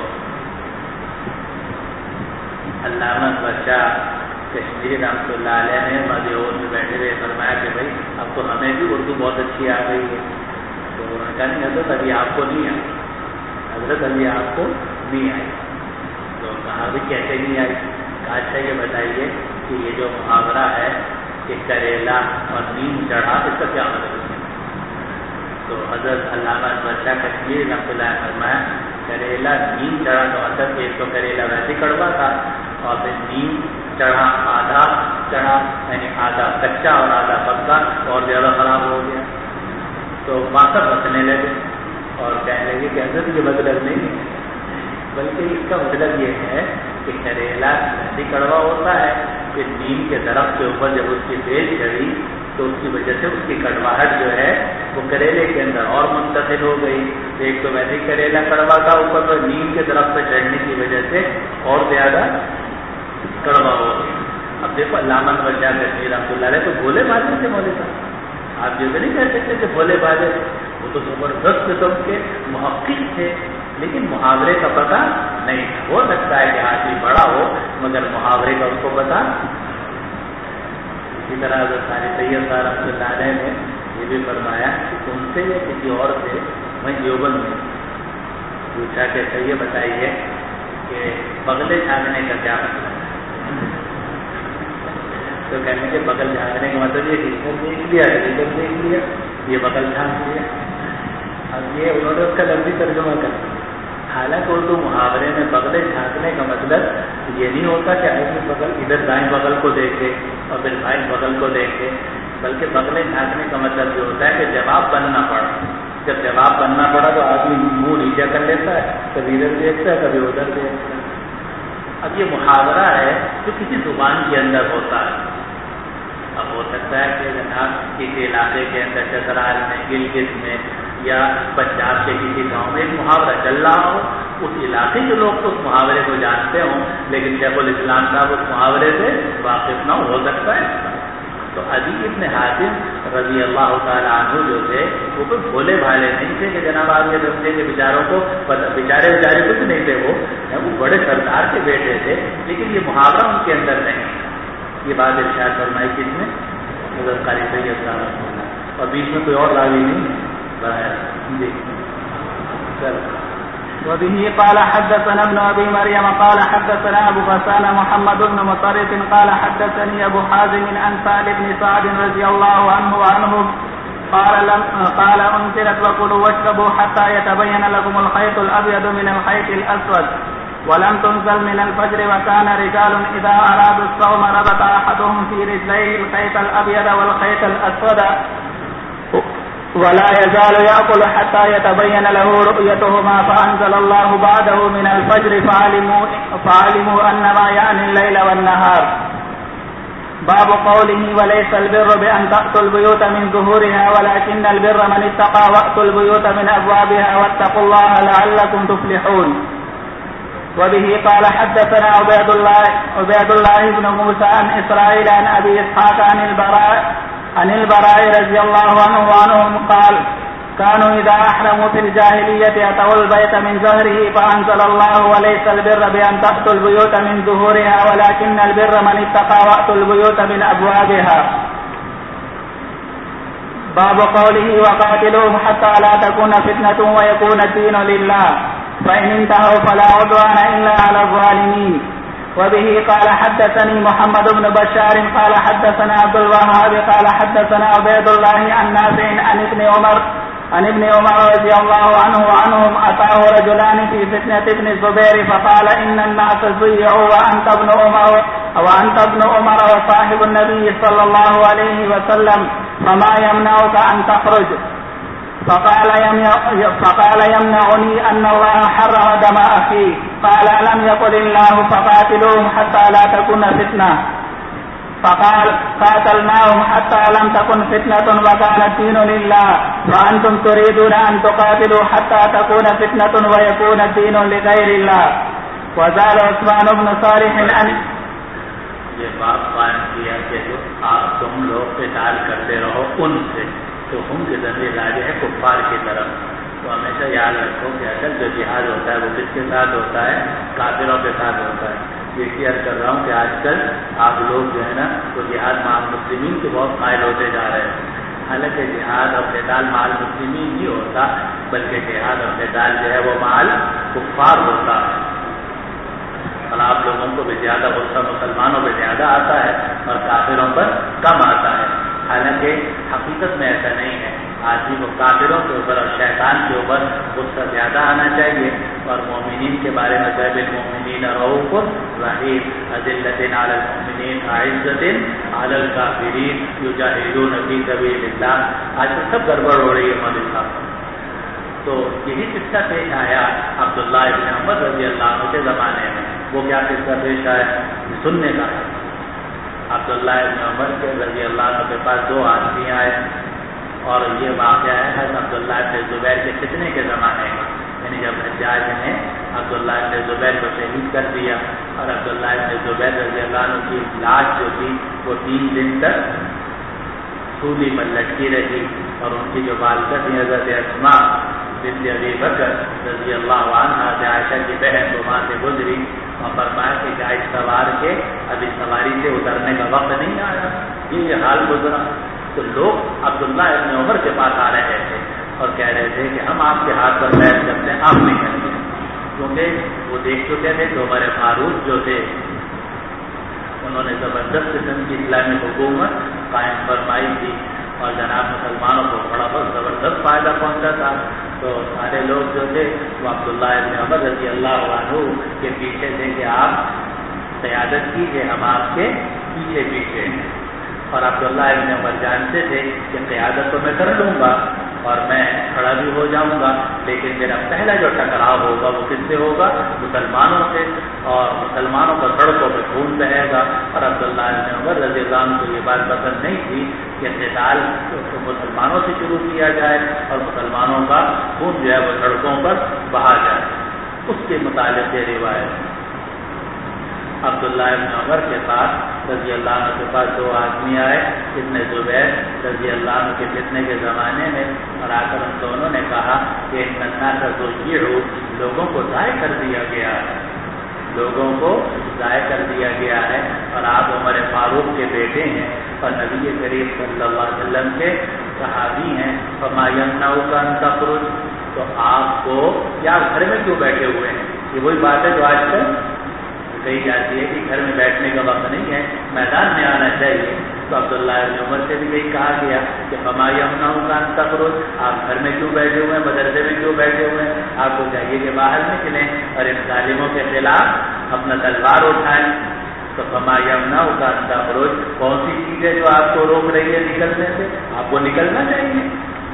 علامہ انور شاہ کشمیری رحمۃ اللہ علیہ نے مدیور میں بیٹھے ہوئے فرمایا کہ بھائی اب تو ہمیں بھی اردو بہت اچھی آ گئی ہے. تو انہوں نے کہا نہیں حضرت ابھی آپ کو نہیں آئی, حضرت ابھی آپ کو نہیں آئی. تو کہا بھی کیسے نہیں آئی؟ کہا اچھا یہ بتائیے کہ یہ جو محاورہ ہے کہ کریلا اور نیم چڑھا, اس کا کیا مطلب ہے؟ تو حضرت علامہ انور شاہ کشمیری رحمۃ اللہ نے فرمایا کریلا نیم چڑھا تو مطلب ایک تو کریلا ویسے کڑوا تھا اور پھر نیم چڑھا, آدھا چڑھا یعنی آدھا کچا اور آدھا پکا اور زیادہ خراب ہو گیا. تو وہاں سب ہنسنے لگے اور کہنے لگے کہ حضرت یہ مطلب نہیں ہے, بلکہ اس کا مطلب یہ ہے کہ کریلا ایسی کڑوا ہوتا ہے کہ نیم کے درخت کے اوپر جب اس کی بیل چڑھی تو اس کی وجہ سے اس کی کڑواہٹ جو ہے وہ کریلے کے اندر اور منتقل ہو گئی. ایک تو ویسے کریلا کڑوا تھا, اوپر تو نیم کے درخت پہ چڑھنے کی وجہ سے اور زیادہ کڑوا ہو گئی. اب دیکھو علامہ انور شاہ کشمیری رحمۃ اللہ علیہ تو بھولے بھالے تھے مولوی صاحب, آپ یہ تو نہیں کہہ سکتے کہ بھولے بھالے, وہ تو زبردست قسم کے محقق تھے, لیکن محاورے کا پتہ نہیں تھا. ہو سکتا ہے کہ آدمی بڑا ہو مگر محاورے کا ان کو پتہ. اسی طرح حضرت قاری طیب صاحب رحمۃ اللہ علیہ نے یہ بھی فرمایا کہ ان سے یا کسی اور سے وہیں دیوبند میں پوچھا کہ یہ بتائیے کہ بغلے جھانکنے کا کیا مطلب ہے؟ تو کہنے کے بغل جھانکنے کا مطلب یہ ادھر دیکھ لیا ادھر دیکھ لیا, یہ بغل جھانک لیا. اب یہ انہوں نے اس کا لفظی ترجمہ کر دیا. حالانکہ اردو محاورے میں بغلے جھانکنے کا مطلب یہ نہیں ہوتا کہ ایسے بغل ادھر دائیں بغل کو دیکھے اور پھر بائیں بغل کو دیکھے, بلکہ بغلے جھانکنے کا مطلب یہ ہوتا ہے کہ جواب بننا پڑا. جب جواب بننا پڑا تو آدمی منہ نیچے کر لیتا ہے، کبھی ادھر دیکھتا ہے کبھی ادھر دیکھتا ہے۔ اب یہ محاورہ ہے جو کسی زبان کے اندر ہوتا ہے۔ اب ہو سکتا ہے کہ جناب کسی علاقے کے اندر چترال میں، گلگت میں یا پنجاب کے کسی گاؤں میں ایک محاورہ چل رہا ہو، اس علاقے کے لوگ تو اس محاورے کو جانتے ہوں، لیکن شیخ الاسلام صاحب اس محاورے سے واقف نہ ہو سکتا ہے۔ تو عدی ابن حاتم رضی اللہ تعالیٰ عنہ جو تھے وہ کوئی بھولے بھالے نہیں تھے کہ جناب آپ یہ سمجھے کہ بیچاروں کو بیچارے کچھ نہیں تھے، وہ بڑے سردار کے بیٹے تھے، لیکن یہ محاورہ ان کے اندر نہیں۔ یہ بات ارشاد فرمائی کس نے؟ حضرت قاری سید صاحب، اور بیچ میں کوئی اور راوی نہیں ہے۔ جی چل وبه قال حدثنا ابن ابي مريم قال حدثنا ابو غسان محمد بن مطرف قال حدثني ابو حازم عن سعد بن سعد رضي الله عنه قال انزلت وكلوا واشربوا حتى يتبين لكم الخيط الابيض من الخيط الاسود ولم تنزل من الفجر وكان رجال اذا ارادوا الصوم ربط احدهم في رجليه الخيط الابيض والخيط الاسود ولا يزال يأكل حتى يتبين له رؤيتهما فأنزل الله بعده من الفجر فعلموا أنما يعني الليل والنهار. باب قوله وليس البر بأن تأتوا البيوت من ظهورها ولكن البر من اتقى وأتوا البيوت من أبوابها واتقوا الله لعلكم تفلحون. وبه قال حدثنا عبيد الله بن موسى عن إسرائيل عن أبي إسحاق عن البراء رضي الله عنهم قال كانوا إذا أحرموا في الجاهلية أتوا البيت من ظهره فأنزل الله وليس البر بأن تأتوا البيوت من ظهورها ولكن البر من اتقى وأتوا البيوت من أبوابها. باب قوله وقاتلوهم حتى لا تكون فتنة ويكون الدين لله فإن انتهوا فلا عدوان إلا على الظالمين. وبه قال حدثني محمد بن بشار قال حدثنا عبد الوهاب قال حدثنا عبيد الله عن نافع عن ابن عمر رضي الله عنهم أتاه رجلان في فتنة ابن الزبير فقال إن الناس ضيعوا وأنت ابن عمر وصاحب النبي صلى الله عليه وسلم فما يمنعك أن تخرج؟ فقال يمنعني أن الله حرم دم أخي. قال ألم يقل الله فقاتلوهم حتى لا تكون فتنة؟ فقال قاتلناهم حتى لم تكن فتنة وكان الدين لله وأنتم تريدون أن تقاتلوا حتى تكون فتنة ويكون الدين لغير الله. وزال عثمان بن صالح عن یہ بات قائم کیا کہ جو تم لوگ قتال کرتے رہو ان سے، تو ہم کے ذریعے لاجے ہے کفار کی طرف. تو ہمیشہ یاد رکھو کہ اصل جو جہاد ہوتا ہے وہ کس کے ساتھ ہوتا ہے؟ کافروں کے ساتھ ہوتا ہے. یہ عرض کر رہا ہوں کہ آج کل آپ لوگ جو ہے نا وہ جہاد مع المسلمین کے بہت قائل ہوتے جا رہے ہیں. حالانکہ جہاد اور قتال مع المسلمین نہیں ہوتا، بلکہ جہاد اور قتال جو ہے وہ مع کفار ہوتا ہے. اور آپ لوگوں کو بھی زیادہ غصہ مسلمانوں پہ زیادہ آتا ہے اور کافروں پر کم آتا ہے. حالانکہ حقیقت میں ایسا نہیں ہے. آدمی کو کافروں کے اوپر اور شیطان کے اوپر غصہ زیادہ آنا چاہیے. اور مومنین کے بارے میں بالمؤمنین رؤوف رحیم اذلۃ علی المؤمنین اعزۃ علی الکافرین یجاہدون فی سبیل اللہ. آج تو سب گڑبڑ ہو رہی ہے مولوی صاحب. تو یہی قصہ پیش آیا عبداللہ ابن عمر رضی اللہ عنہ کے زمانے میں. وہ کیا قصہ پیش آیا سننے کا ہے. عبداللہ ابن عمر کے رضی اللہ عنہ کے پاس دو آدمی آئے اور یہ واقعہ ہے حضرت عبداللہ ابن زبیر کے فتنے کے زمانے میں. یعنی جب حجاج نے عبداللہ ابن زبیر کو شہید کر دیا اور عبداللہ ابن زبیر رضی اللہ عنہ کی لاش جو تھی وہ 3 دن تک سولی پر لٹکی رہی. اور ان کی جو والدہ تھی حضرت اسماء بنت ابی بکر رضی اللہ عنہ عائشہ کی بہن وہ وہاں سے گزری اور فرمایا کہ گائے سوار کے ابھی سواری سے اترنے کا وقت نہیں آیا. یہ حال گزرا. تو لوگ عبداللہ ابن عمر کے پاس آ رہے تھے اور کہہ رہے تھے کہ ہم آپ کے ہاتھ پر بیٹھ کرتے ہیں، آپ نہیں کرتے. کیونکہ وہ دیکھ چکے تھے کہ عمر فاروق جو تھے انہوں نے زبردست قسم کی اسلامی حکومت قائم فرمائی تھی اور جناب مسلمانوں کو بڑا بہت زبردست فائدہ پہنچا تھا. تو سارے لوگ جو تھے وہ عبداللہ ابن عمر رضی اللہ عنہ کے پیچھے تھے کہ آپ قیادت کیجیے، ہم آپ کے پیچھے پیچھے ہیں. اور عبداللہ ابن عمر جانتے تھے کہ قیادت تو میں کر لوں گا اور میں کھڑا بھی ہو جاؤں گا، لیکن میرا پہلا جو ٹکراؤ ہوگا وہ کس سے ہوگا؟ مسلمانوں سے، اور مسلمانوں کا سڑکوں پہ خون بہے گا۔ اور عبداللہ بن عمر رضی اللہ عنہ کو یہ بات پسند نہیں تھی کہ قتال مسلمانوں سے شروع کیا جائے اور مسلمانوں کا خون جو ہے وہ سڑکوں پر بہا جائے۔ اس کے متعلق یہ روایت عبداللہ بن عمر کے پاس رضی اللہ عنہ کے پاس دو آدمی آئے، ابن زبیر رضی اللہ عنہ کے فتنے کے زمانے میں، اور آ کر ان دونوں نے کہا کہ ان الناس ضیعوا، لوگوں کو ضائع کر دیا گیا ہے، لوگوں کو ضائع کر دیا گیا ہے، اور آپ عمر فاروق کے بیٹے ہیں اور نبی کریم صلی اللہ علیہ وسلم کے صحابی ہیں، فما يمنعك ان تخرج، تو آپ کو کیا گھر میں کیوں بیٹھے ہوئے ہیں؟ یہ وہی بات ہے جو آج کل کہی جاتی ہے کہ گھر میں بیٹھنے کا وقت نہیں ہے، میدان میں آنا چاہیے۔ تو عبداللہ بن عمر سے بھی یہی کہا گیا کہ فما يمنعك ان تخرج، آپ گھر میں کیوں بیٹھے ہوئے ہیں، مدرسے میں کیوں بیٹھے ہوئے ہیں؟ آپ کو چاہیے کہ باہر نکلیں اور ان ظالموں کے خلاف اپنا تلوار اٹھائیں۔ تو فما يمنعك ان تخرج، کون سی چیز ہے جو آپ کو روک رہی ہے نکلنے سے؟ آپ کو نکلنا چاہیے۔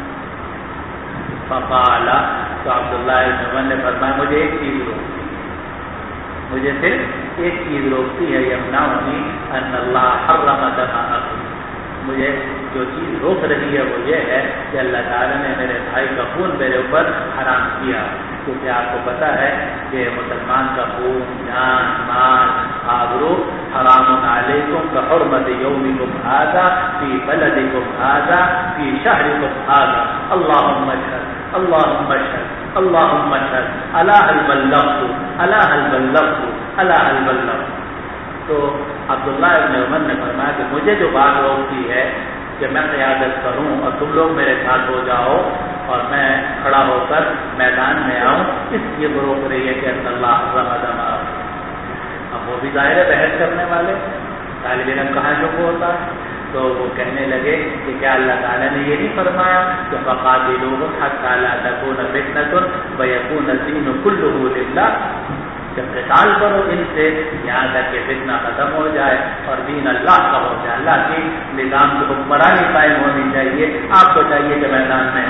فقال، تو عبداللہ بن عمر نے فرمایا مجھے ایک چیز روکتی، مجھے صرف ایک چیز روکتی ہے، یمنعنی ان اللہ حرم دم اخی، مجھے جو چیز روک رہی ہے وہ یہ ہے کہ اللہ تعالیٰ نے میرے بھائی کا خون میرے اوپر حرام کیا، کیونکہ آپ کو پتہ ہے کہ مسلمان کا خون، جان، مال، آبرو حرام علیکم کحرمت یومکم ھذا فی بلدکم ھذا فی شہرکم ھذا، اللہم اشہد اللہم اشہد اللہم اشہد الا هل بلغت الا هل بلغت الا هل بلغت۔ تو عبداللہ ابن عمر نے فرمایا کہ مجھے جو بات روکتی ہے کہ میں قیادت کروں اور تم لوگ میرے ساتھ ہو جاؤ اور میں کھڑا ہو کر میدان میں آؤں، اس لیے وہ روک رہی ہے کہ اللہ رمضان۔ اب وہ بھی ظاہر ہے بحث کرنے والے طالب علم کہاں جو ہوتا ہے، تو وہ کہنے لگے کہ کیا اللہ تعالیٰ نے یہ نہیں فرمایا کہ فقاتلوہم حتی لا تکون فتنۃ ویکون الدین کلہ للہ، کہ قتال کرو ان سے یہاں تک کہ فتنہ ختم ہو جائے اور دین اللہ کا ہو جائے، اللہ کی نظام کی حکمرانی قائم ہونی چاہیے۔ آپ کو چاہیے کہ میدان میں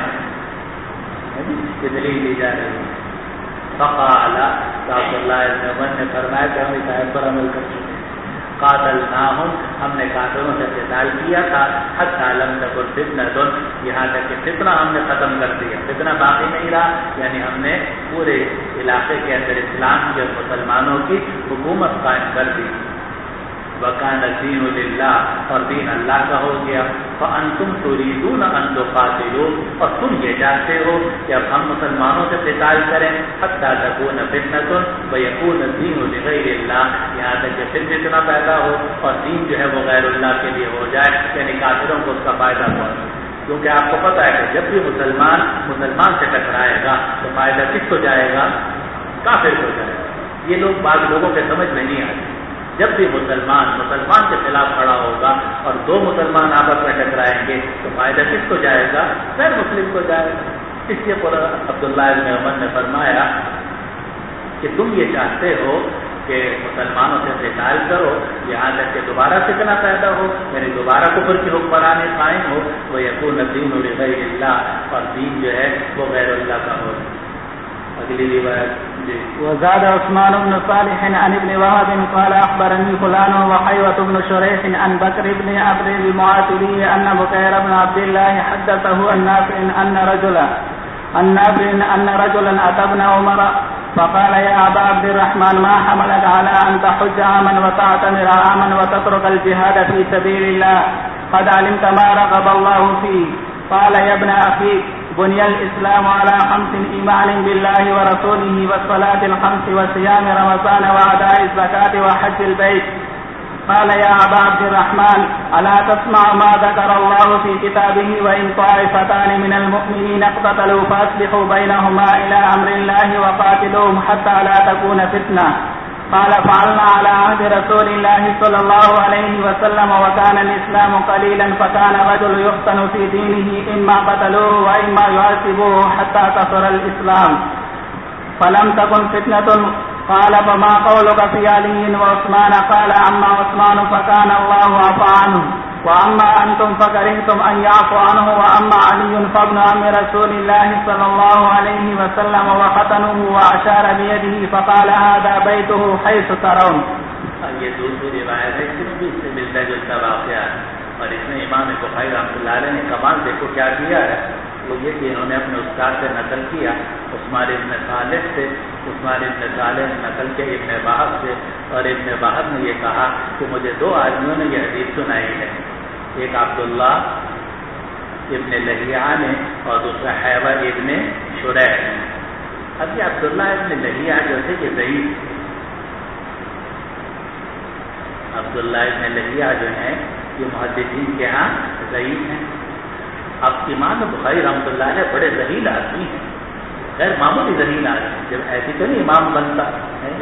یہ دلیل دی جا رہی ہے۔ فقال، تو عبداللہ بن عمر نے فرمایا کہ ہم اس آیت پر عمل کر چکے، قاتلناہم، ہم نے کافروں سے قتال کیا تھا، حتی لم تکن فتنۃ، یہاں تک کہ فتنہ ہم نے ختم کر دیا، فتنہ باقی نہیں رہا، یعنی ہم نے پورے علاقے کے اندر اسلام کی اور مسلمانوں کی حکومت قائم کر دی۔ وَكَانَ الدِّينُ لِلَّهِ، اور دین اللہ کا ہو گیا۔ فَأَنْتُمْ تُرِيدُونَ أَن تُقَاتِلُوا، اور تم یہ چاہتے ہو کہ اب ہم مسلمانوں سے قتال کریں، حَتَّى تَكُونَ فِتْنَةٌ وَيَكُونَ الدِّينُ لِغَيْرِ اللَّهِ، یہاں تک کہ پھر فتنہ پیدا ہو اور دین جو ہے وہ غیر اللہ کے لیے ہو جائے، یعنی کافروں کو اس کا فائدہ پہنچے۔ کیونکہ آپ کو پتہ ہے کہ جب بھی مسلمان سے ٹکرائے گا تو فائدہ کس کو جائے گا؟ کافر کو جائے گا۔ یہ لوگ بعض لوگوں کے سمجھ میں نہیں آتے۔ جب بھی مسلمان کے خلاف کھڑا ہوگا اور دو مسلمان آپس میں ٹکرائیں گے تو فائدہ کس کو جائے گا؟ غیر مسلم کو جائے گا۔ اس لیے عبداللہ بن عمر نے فرمایا کہ تم یہ چاہتے ہو کہ مسلمانوں سے قتال کرو یہاں تک کہ دوبارہ فتنہ پیدا ہو، یعنی دوبارہ کفر کی حکمرانی قائم ہو، وَيَكُونَ الدِّينُ لِغَيْرِ اللَّهِ، اور دین جو ہے وہ غیر اللہ کا ہو۔ اگلی روایت جی۔ وزاد عثمان بن صالح عن ابن وهب قال اخبرني فلان وحيوة بن شريح عن بكر بن عبد المعاصري ان بكير بن عبد الله حدثه الناس ان رجلا اتى ابن عمر فقال يا ابا عبد الرحمن ما حملك على ان تحج عاما وتعتمر عاما وتترك الجهاد في سبيل الله قد علمت ما رغب الله فيه؟ قال يا ابن اخي بني الإسلام على 5: إيمان بالله ورسوله والصلاة 5 وصيام رمضان وأداء الزكاة وحج البيت. قال يا أبا عبد الرحمن ألا تسمع ما ذكر الله في كتابه وإن طائفتان من المؤمنين اقتتلوا فأصلحوا بينهما إلى أمر الله وقاتلوهم حتى لا تكون فتنة. قال فعلنا على عهد رسول الله صلى الله عليه وسلم وكان الإسلام قليلا فكان رجل يفتن في دينه إما قتلوه وإما يعذبوه حتى كثر الإسلام فلم تكن فتنة. قال فما قولك في علي وعثمان؟ قال أما عثمان فكان الله عفا عنه. وأما أنتم فكرهتم أن يعفو عنه وأما علي فابن عم رسول الله صلى الله عليه وسلم وختنه وأشار بيده فقال هذا بيته حيث ترون. یہ دوسری روایت ہے، صرف بھی اس سے ملتا جلتا واقعہ ہے، اور اس میں امام بخاری رحمۃ اللہ علیہ نے کمال دیکھو کیا کیا ہے، وہ یہ کہ انہوں نے اپنے استاد سے نقل کیا عثمان ابن صالح سے، عثمان ابن صالح نے نقل کیا ابن وہب سے، اور ابن وہب نے یہ کہا کہ مجھے دو آدمیوں نے یہ حدیث سنائی ہے، ایک عبداللہ ابن لہیعہ نے اور دوسرا حیوہ ابن شریح نے. اب یہ عبداللہ ابن لہیعہ جو تھے یہ ضعیف، عبداللہ ابن لہیعہ جو ہیں یہ محدثین کے ہاں ضعیف ہیں. اب امام بخاری رحمۃ اللہ علیہ بڑے ذلیل آدمی ہیں، غیر معمولی ذلیل آدمی، جب ایسی تو نہیں امام بنتا ہے،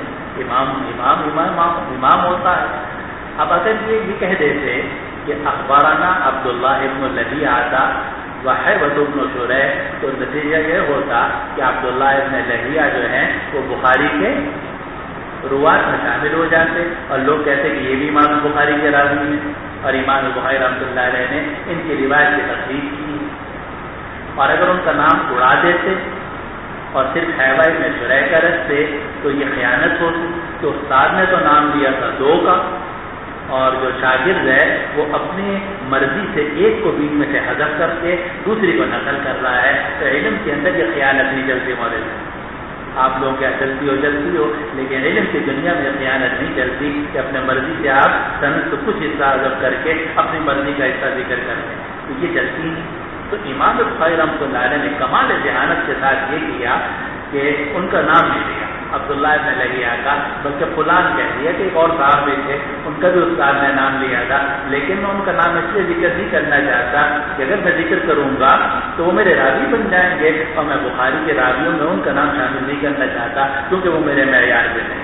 امام ہوتا ہے. اب اگر یہ کہہ دیتے کہ اخبارانہ عبداللہ ابن لہیعہ وحیوۃ ابن شریح، تو نتیجہ یہ ہوتا کہ عبداللہ ابن لہیعہ جو ہیں وہ بخاری کے روات میں شامل ہو جاتے، اور لوگ کہتے کہ یہ بھی امام بخاری کے راوی ہیں، اور امام بخاری رحمۃ اللہ علیہ نے ان کی روایت کی تصدیق کی. اور اگر ان کا نام اڑا دیتے اور صرف حیوہ ابن شریح کا رکھتے تو یہ خیانت ہوتی کہ استاد نے تو نام لیا تھا دو کا، اور جو شاگرد ہے وہ اپنی مرضی سے ایک کو بیچ میں سے حذف کر کے دوسری کو نقل کر رہا ہے. تو علم کے اندر یہ خیانت نہیں چلتی مولوی ہے. آپ لوگ کیا چلتی ہو لیکن علم کی دنیا میں خیانت نہیں چلتی کہ اپنے مرضی سے آپ سند کو کچھ حصہ حذف کر کے اپنی مرضی کا حصہ ذکر کرتے ہیں، تو یہ چلتی نہیں. تو امام بخاری رحمۃ اللہ علیہ نے کمال ذہانت کے ساتھ یہ کیا کہ ان کا نام نہیں لیا عبداللہ ابن لہیعہ کا، بلکہ فلان کہہ دیا کہ ایک اور صاحب بھی تھے ان کا بھی استاد نے نام لیا تھا، لیکن میں ان کا نام اس لیے ذکر نہیں کرنا چاہتا کہ اگر میں ذکر کروں گا تو وہ میرے راوی بن جائیں گے، اور میں بخاری کے راویوں میں ان کا نام شامل نہیں کرنا چاہتا کیونکہ وہ میرے معیار پہ نہیں.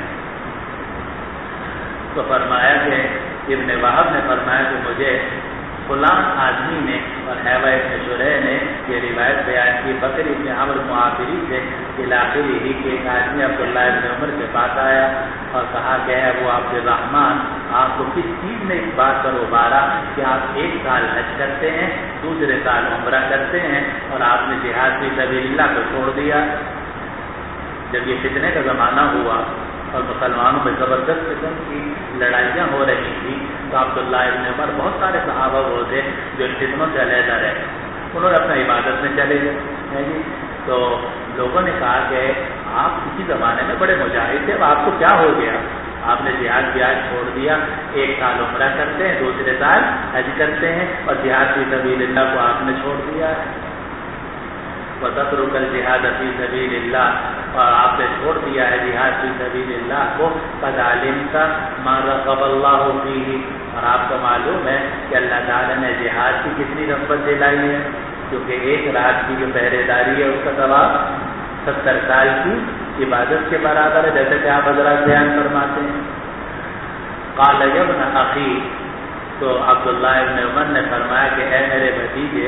تو فرمایا کہ ابن وہب نے فرمایا کہ مجھے فلاں آدمی نے اور حیوہ ابن شریح نے یہ روایت بیان کی بکر ابن عمرو معافری سے علاقے ہی کے ایک آدمی عبداللہ ابن عمر کے پاس آیا اور کہا کہ ہے وہ عبد الرحمن آپ کو کس چیز نے اس بات پر ابھارا کہ آپ ایک سال حج کرتے ہیں دوسرے سال عمرہ کرتے ہیں اور آپ نے جہاد فی سبیل اللہ کو چھوڑ دیا. جب یہ فتنے کا زمانہ ہوا اور مسلمانوں میں زبردست قسم کی لڑائیاں ہو رہی تھیں تو عبداللہ ابن عمر بہت سارے صحابہ وہ تھے جو ان فتنوں سے علیحدہ رہے، انہوں نے اپنے عبادت میں چلے گئے. تو لوگوں نے کہا کہ آپ کسی زمانے میں بڑے مجاہد تھے، اب آپ کو کیا ہو گیا؟ آپ نے جہاد چھوڑ دیا، ایک سال عمرہ کرتے ہیں دوسرے سال حج کرتے ہیں، اور جہاد فی سبیل اللہ کو آپ نے چھوڑ دیا ہے. وَتَتْرُكَ الْجِهَادَ فِي سَبِيلِ اللَّهِ، اور آپ نے چھوڑ دیا ہے جہاد فی سبیل اللہ کو. قَدْ عَلِمْتَ مَا رَغَبَ اللَّهُ فِيهِ، اور آپ کو معلوم ہے کہ اللہ تعالیٰ نے جہاد کی کتنی رغبت دلائی ہے، کیونکہ ایک رات کی جو پہرے داری ہے اس کا ثواب 70 سال کی عبادت کے برابر ہے، جیسے کہ آپ حضرات بیان فرماتے ہیں. قَالَ يَا ابْنَ أَخِي، تو عبداللہ ابن عمر نے فرمایا کہ اے میرے بھتیجے،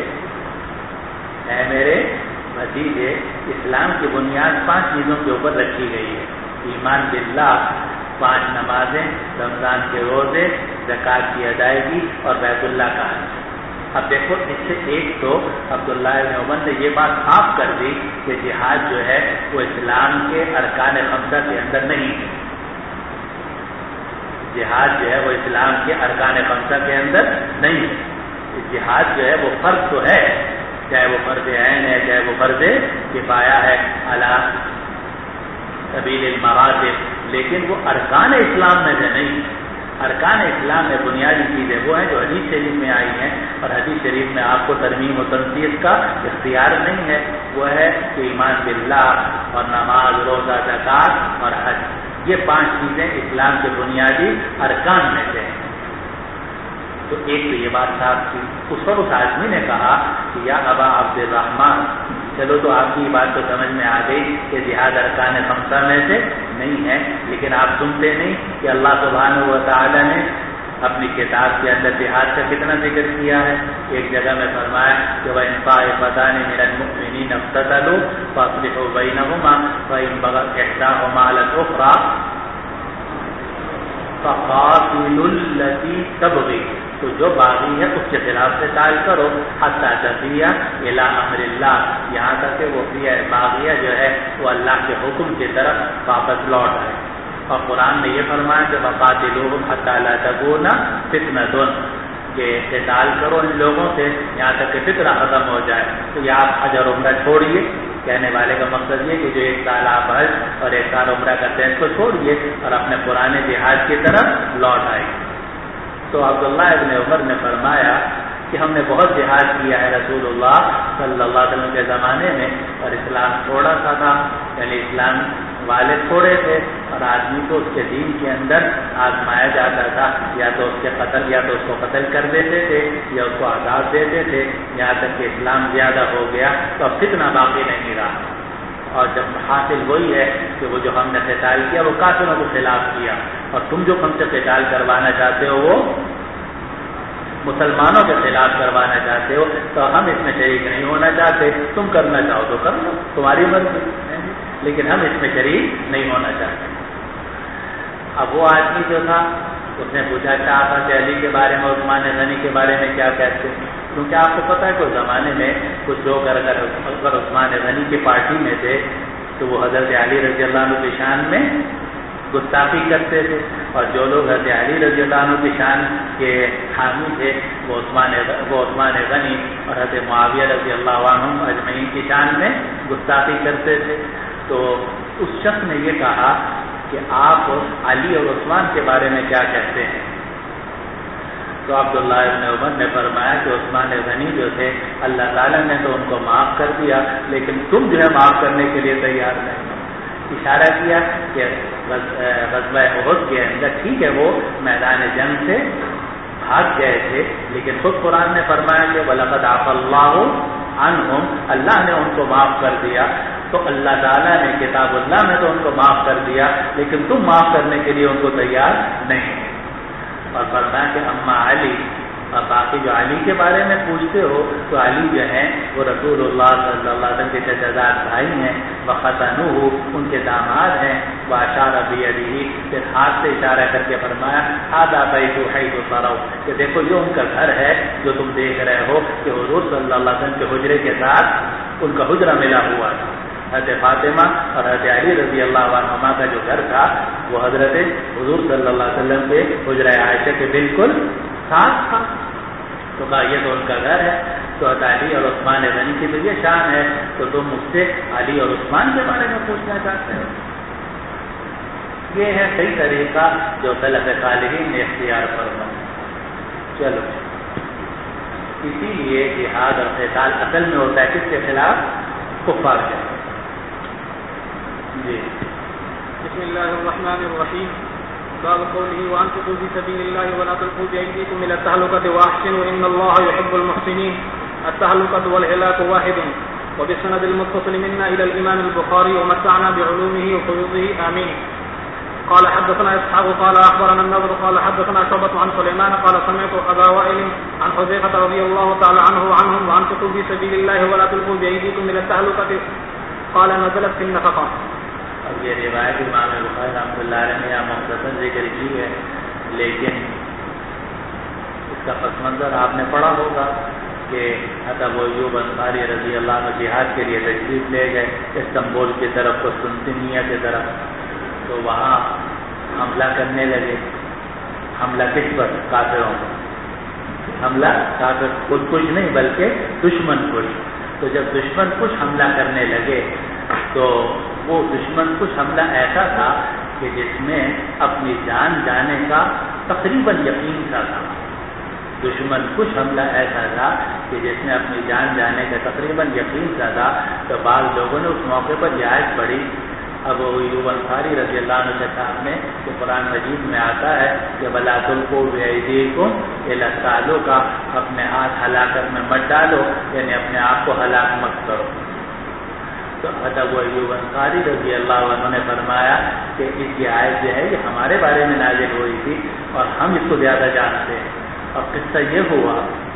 اسلام کی بنیاد 5 چیزوں کے اوپر رکھی گئی ہے. ایمان باللہ، 5 نمازیں، رمضان کے روزے، زکوٰۃ کی ادائیگی اور بیت اللہ کا حج. اب دیکھو اس سے ایک تو عبداللہ ابن عمر نے یہ بات صاف کر دی کہ جہاد جو ہے وہ اسلام کے ارکان 5 کے اندر نہیں ہے. جہاد جو ہے وہ اسلام کے ارکان 5 کے اندر نہیں ہے. جہاد جو ہے وہ فرض تو ہے، چاہے وہ فرض عین ہے چاہے وہ فرض کفایہ ہے علی سبیل المراتب، لیکن وہ ارکان اسلام میں سے نہیں. ارکان اسلام میں بنیادی چیزیں وہ ہیں جو حدیث شریف میں آئی ہیں، اور حدیث شریف میں آپ کو ترمیم و تنقیح کا اختیار نہیں ہے. وہ ہے کہ ایمان باللہ اور نماز، روزہ، زکوٰۃ اور حج، یہ 5 چیزیں اسلام کے بنیادی ارکان میں سے ہیں. تو ایک تو یہ بات صاف تھی. اس پر اس آدمی نے کہا کہ یا ابا عبد الرحمن، چلو تو آپ کی بات تو سمجھ میں آ گئی کہ جہاد ارکان 5 میں سے نہیں ہے، لیکن آپ سنتے نہیں کہ اللہ سبحانہ و تعالی نے اپنی کتاب کے اندر جہاد کا کتنا ذکر کیا ہے. ایک جگہ میں فرمایا کہ وَإِن طَائِفَتَانِ مِنَ الْمُؤْمِنِينَ اقْتَتَلُوا فَأَصْلِحُوا بَيْنَهُمَا وَإِن بَغَتْ إِحْدَاهُمَا عَلَى الْأُخْرَى فَقَاتِلُوا الَّتِي تَبْغِي تو جو باغی ہے اس کے خلاف قتال کرو حتی تفیہ الی امر اللہ، یہاں تک کہ وہ باغیہ جو ہے وہ اللہ کے حکم کی طرف واپس لوٹ آئے۔ اور قرآن نے یہ فرمایا کہ وقاتلوہم حتی لا تکون فتنۃ، کہ قتال کرو ان لوگوں سے یہاں تک کہ فتنہ ختم ہو جائے۔ تو یہ آپ حج اور عمرہ چھوڑیے، کہنے والے کا مقصد یہ کہ جو 1 سال آپ حج اور 1 سال عمرہ کرتے ہیں اس کو چھوڑیے اور اپنے پرانے جہاد کی طرف لوٹ آئیے۔ تو عبداللہ ابن عمر نے فرمایا کہ ہم نے بہت جہاد کیا ہے رسول اللہ صلی اللہ علیہ وسلم کے زمانے میں، اور اسلام تھوڑا سا تھا، یعنی اسلام والے تھوڑے تھے، اور آدمی کو اس کے دین کے اندر آزمایا جاتا تھا، یا تو اس کو قتل کر دیتے تھے یا اس کو عذاب دیتے تھے، یہاں تک کہ اسلام زیادہ ہو گیا تو اب فتنہ باقی نہیں رہا۔ اور جب حاصل وہی ہے کہ وہ جو ہم نے قتال کیا وہ کافروں کے خلاف کیا، اور تم جو ہم سے قتال کروانا چاہتے ہو وہ مسلمانوں کے خلاف کروانا چاہتے ہو، تو ہم اس میں شریک نہیں ہونا چاہتے، تم کرنا چاہو تو کر لو، تمہاری مرضی، لیکن ہم اس میں شریک نہیں ہونا چاہتے۔ اب وہ آدمی جو تھا اس نے پوچھا چاہا کہ علی کے بارے میں، عثمان غنی کے بارے میں کیا کہتے ہیں، کیونکہ آپ کو پتہ ہے کہ اس زمانے میں کچھ لوگ اگر عثمان غنی کی پارٹی میں تھے تو وہ حضرت علی رضی اللہ عنہ کی شان میں گستاخی کرتے تھے، اور جو لوگ حضرت علی رضی اللہ عنہ کی شان کے حامی تھے وہ عثمان غنی اور حضرت معاویہ رضی اللہ عنہ اجمعین کی شان میں گستاخی کرتے تھے۔ تو اس شخص نے یہ کہا کہ آپ علی اور عثمان کے بارے میں کیا کہتے ہیں؟ تو عبداللہ ابن عمر نے فرمایا کہ عثمان غنی جو تھے اللہ تعالیٰ نے تو ان کو معاف کر دیا، لیکن تم جو ہے معاف کرنے کے لیے تیار نہیں۔ اشارہ کیا کہ غزوہ احد کے اندر ٹھیک ہے وہ میدان جنگ سے بھاگ گئے تھے، لیکن خود قرآن نے فرمایا کہ وَلَقَدْ عَفَا اللَّهُ عَنْهُمْ، اللہ نے ان کو معاف کر دیا۔ تو اللہ تعالیٰ نے کتاب اللہ میں تو ان کو معاف کر دیا، لیکن تم معاف کرنے کے لیے ان کو تیار نہیں۔ اور فرمایا کہ اما علی، اور باقی جو علی کے بارے میں پوچھتے ہو تو علی جو ہیں وہ رسول اللہ صلی اللہ علیہ وسلم کے چچا بھائی ہیں، وختنوہ ان کے داماد ہیں، واشار بیدہ، پھر ہاتھ سے اشارہ کر کے فرمایا ھذا بیت حیث تروا، کہ دیکھو یہ ان کا گھر ہے جو تم دیکھ رہے ہو، کہ حضور صلی اللہ علیہ وسلم کے حجرے کے ساتھ ان کا حجرہ ملا ہوا تھا۔ حضرت فاطمہ اور حضرت علی رضی اللہ عنہما کا جو گھر تھا وہ حضرت حضور صلی اللہ علیہ وسلم کے حجرہ عائشہ کے بالکل ساتھ تھا۔ تو کہا یہ تو ان کا گھر ہے، تو حضرت علی اور عثمان غنی کی تو یہ شان ہے، تو تم مجھ سے علی اور عثمان کے بارے میں پوچھنا چاہتے ہو؟ یہ ہے صحیح طریقہ جو سلف صالحین نے اختیار فرمایا۔ چلو، اسی لیے جہاد اور قتال اصل میں ہوتا ہے کس کے خلاف؟ کفار کے۔ جی بسم اللہ الرحمن الرحیم، باب قوله وانفقوا في سبيل الله ولا تلقوا بأيديكم إلى التهلكة واحسنوا إن الله يحب المحسنين. التهلكة والهلاك واحد. وبالسند المتصل منا إلى الإمام البخاري ومتعنا بعلومه وفيوضه آمين. قال حدثنا إسحاق قال أخبرنا النضر قال حدثنا شعبة عن سليمان قال سمعت أبا وائل عن حذيفة رضي الله تعالى عنه وعنهم وانفقوا في سبيل الله ولا تلقوا بأيديكم إلى التهلكة قال نزلت في النفقة. اب یہ روایت امام بخاری رحمۃ اللہ علیہ نے یہاں مختصر ذکر کی ہے، لیکن اس کا پس منظر آپ نے پڑھا ہوگا کہ حضرت ابو ایوب انصاری رضی اللہ عنہ جہاد کے لیے تشریف لے گئے استنبول کی طرف، قسطنطنیہ کی طرف، تو وہاں حملہ کرنے لگے۔ حملہ کس پر؟ کافروں پر۔ حملہ کافر خود کش نہیں بلکہ دشمن کش۔ تو جب دشمن کش حملہ کرنے لگے تو وہ دشمن کش حملہ ایسا تھا کہ جس میں اپنی جان جانے کا تقریباً یقین تھا۔ دشمن کش حملہ ایسا تھا کہ جس میں اپنی جان جانے کا تقریباً یقین تھا۔ تو بعض لوگوں نے اس موقع پر یہ آیت پڑھی ابو ایوب انصاری رضی اللہ عنہ کے سامنے کہ قرآن مجید میں آتا ہے کہ وَلَا تُلْقُوا بِأَيْدِيكُمْ إِلَى التَّهْلُكَةِ، اپنے ہاتھ ہلاکت میں مت ڈالو، یعنی اپنے آپ کو ہلاک مت کرو۔ تو حضرت ابو ایوب انصاری رضی اللہ عنہ نے فرمایا کہ اس کی آیت جو ہے یہ ہمارے بارے میں نازل ہوئی تھی اور ہم اس کو زیادہ جانتے ہیں۔ اور قصہ یہ ہوا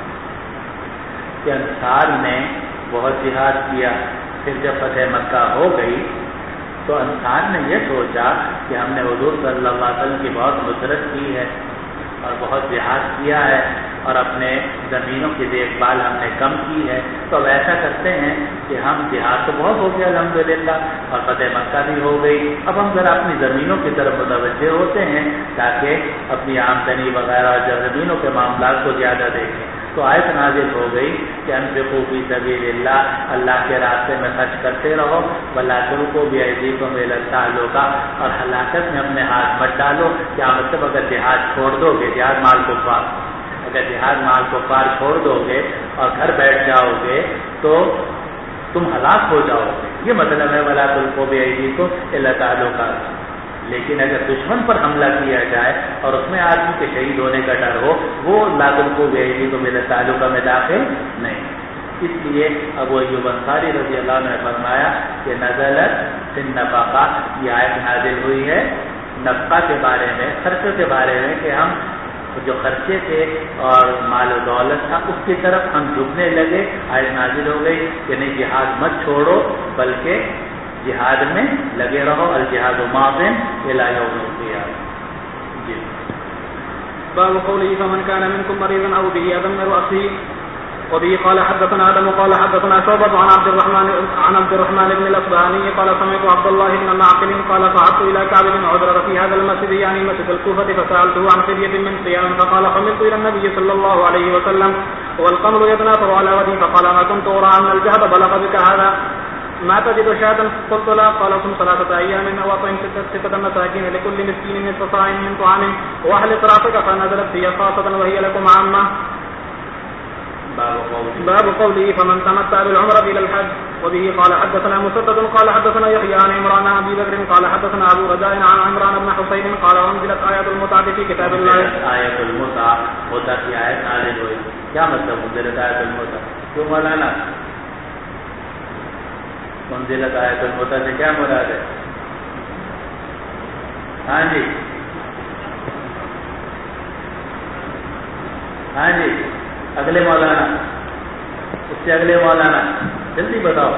کہ انصار نے بہت جہاد کیا، پھر جب فتح مکہ ہو گئی تو انصار نے یہ سوچا کہ ہم نے حضور صلی اللہ علیہ وسلم کی بہت نصرت کی ہے اور بہت جہاد کیا ہے، اور اپنے زمینوں کی دیکھ بھال ہم نے کم کی ہے، تو اب ایسا کرتے ہیں کہ ہم جہاد تو بہت ہو گیا الحمدللہ اور فتح مکہ بھی ہو گئی، اب ہم ذرا اپنی زمینوں کی طرف متوجہ ہوتے ہیں تاکہ اپنی آمدنی وغیرہ زمینوں کے معاملات کو زیادہ دیکھیں۔ تو آیت نازل ہو گئی کہ انفقوا فی سبیل اللہ، اللہ کے راستے میں خرچ کرتے رہو، ولا تلقوا بأیدیکم الی التہلکہ، اور ہلاکت میں اپنے ہاتھ مت ڈالو۔ کیا مطلب اگر جہاد چھوڑ دو گے، جہاد مال کفار، اگر جہاد مال کفار چھوڑ دو گے اور گھر بیٹھ جاؤ گے تو تم ہلاک ہو جاؤ گے، یہ مطلب ہے ولا تلقوا بأیدیکم الی التہلکہ۔ لیکن اگر دشمن پر حملہ کیا جائے اور اس میں آدمی کے شہید ہونے کا ڈر ہو، وہ لازم کو بیعی تو میرے تعلقہ میں داخل نہیں۔ اس لیے ابو ایوب انصاری رضی اللہ عنہ نے فرمایا کہ نزلت فی النفقہ، یہ آیت نازل ہوئی ہے نفقہ کے بارے میں، خرچوں کے بارے میں، کہ ہم جو خرچے تھے اور مال و دولت تھا اس کی طرف ہم جھکنے لگے۔ آیت نازل ہو گئی کہ نہیں، جہاد مت چھوڑو بلکہ جہاد میں لگے رہو، الجہاد ماض الی یوم القیامہ۔ جی باب قوله فمن كان منكم مريضا او به اذى من رأسه وبه قال حدثنا آدم قال حدثنا شعبة عن عبد الرحمن بن الأصبهاني قال سمعت عبد الله بن معقل قال صعدت إلى كعب بن عجرة في هذا المسجد يعني مسجد الكوفة فسألته عن فدية من صيام فقال حملت إلى النبي صلى الله عليه وسلم والقمر يتناثر على وجهي فقال ما كنت أرى أن الجهد بلغ بك هذا ما تجد شاة قلت لا قال صم 3 أيام وأطعم 6 مساكين لكل مسكين نصف صاع من طعام واحلق رأسك فنزلت هي خاصة وهي لكم عامة. باب قوله فمن تمتع بالعمرة إلى الحج وبه قال حدثنا مسدد قال حدثنا يحيى عن عمران عن أبي بكر قال حدثنا أبو رجاء عن عمران بن حسين قال أنزلت آية المتعة في كتاب الله. آية المتعة متعة کی آیت نازل ہوئی، کیا مطلب انزلت آیت المتعة؟ کیوں مولانا انزلت آیت المتعة سے کیا مراد ہے؟ ہاں جی ہاں جی، اگلے مولانا، اس سے اگلے مولانا، جلدی بتاؤ۔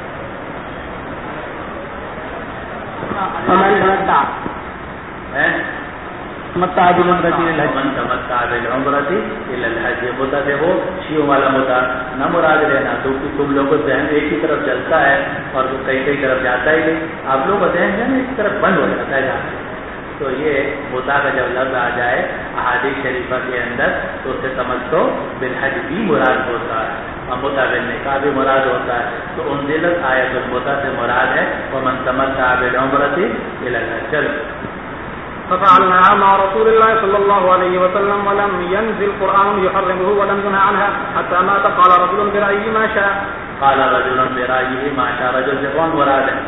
متع بالعمرة إلى الحج، من تمتع بالعمرة إلى الحج، متع سے وہ شیعوں والا متع نہ مراد لینا، کیونکہ تم لوگوں کا ذہن ایک ہی طرف چلتا ہے اور کئی طرف جاتا ہی نہیں، آپ لوگوں کا ذہن جو ہے نا ایک طرف بند ہو جاتا ہے جہاں، تو یہ متع کا جب لفظ آ جائے احادیث شریفہ کے اندر تو اسے سمجھ تو بالحج بھی مراد ہوتا ہے اور متع بالنکاح بھی مراد ہوتا ہے، تو انزلت آیت المتع سے مراد ہے ومن تمتع بالعمرة إلى الحج. ففعلناها مع رسول الله صلى الله عليه وسلم ولم ينزل قرآن يحرمه ولم ينهى عنها حتى مات. قال رجل برأيه ما شاء. قال رجل برأيه ما شاء. رجل سے کون مراد ہے؟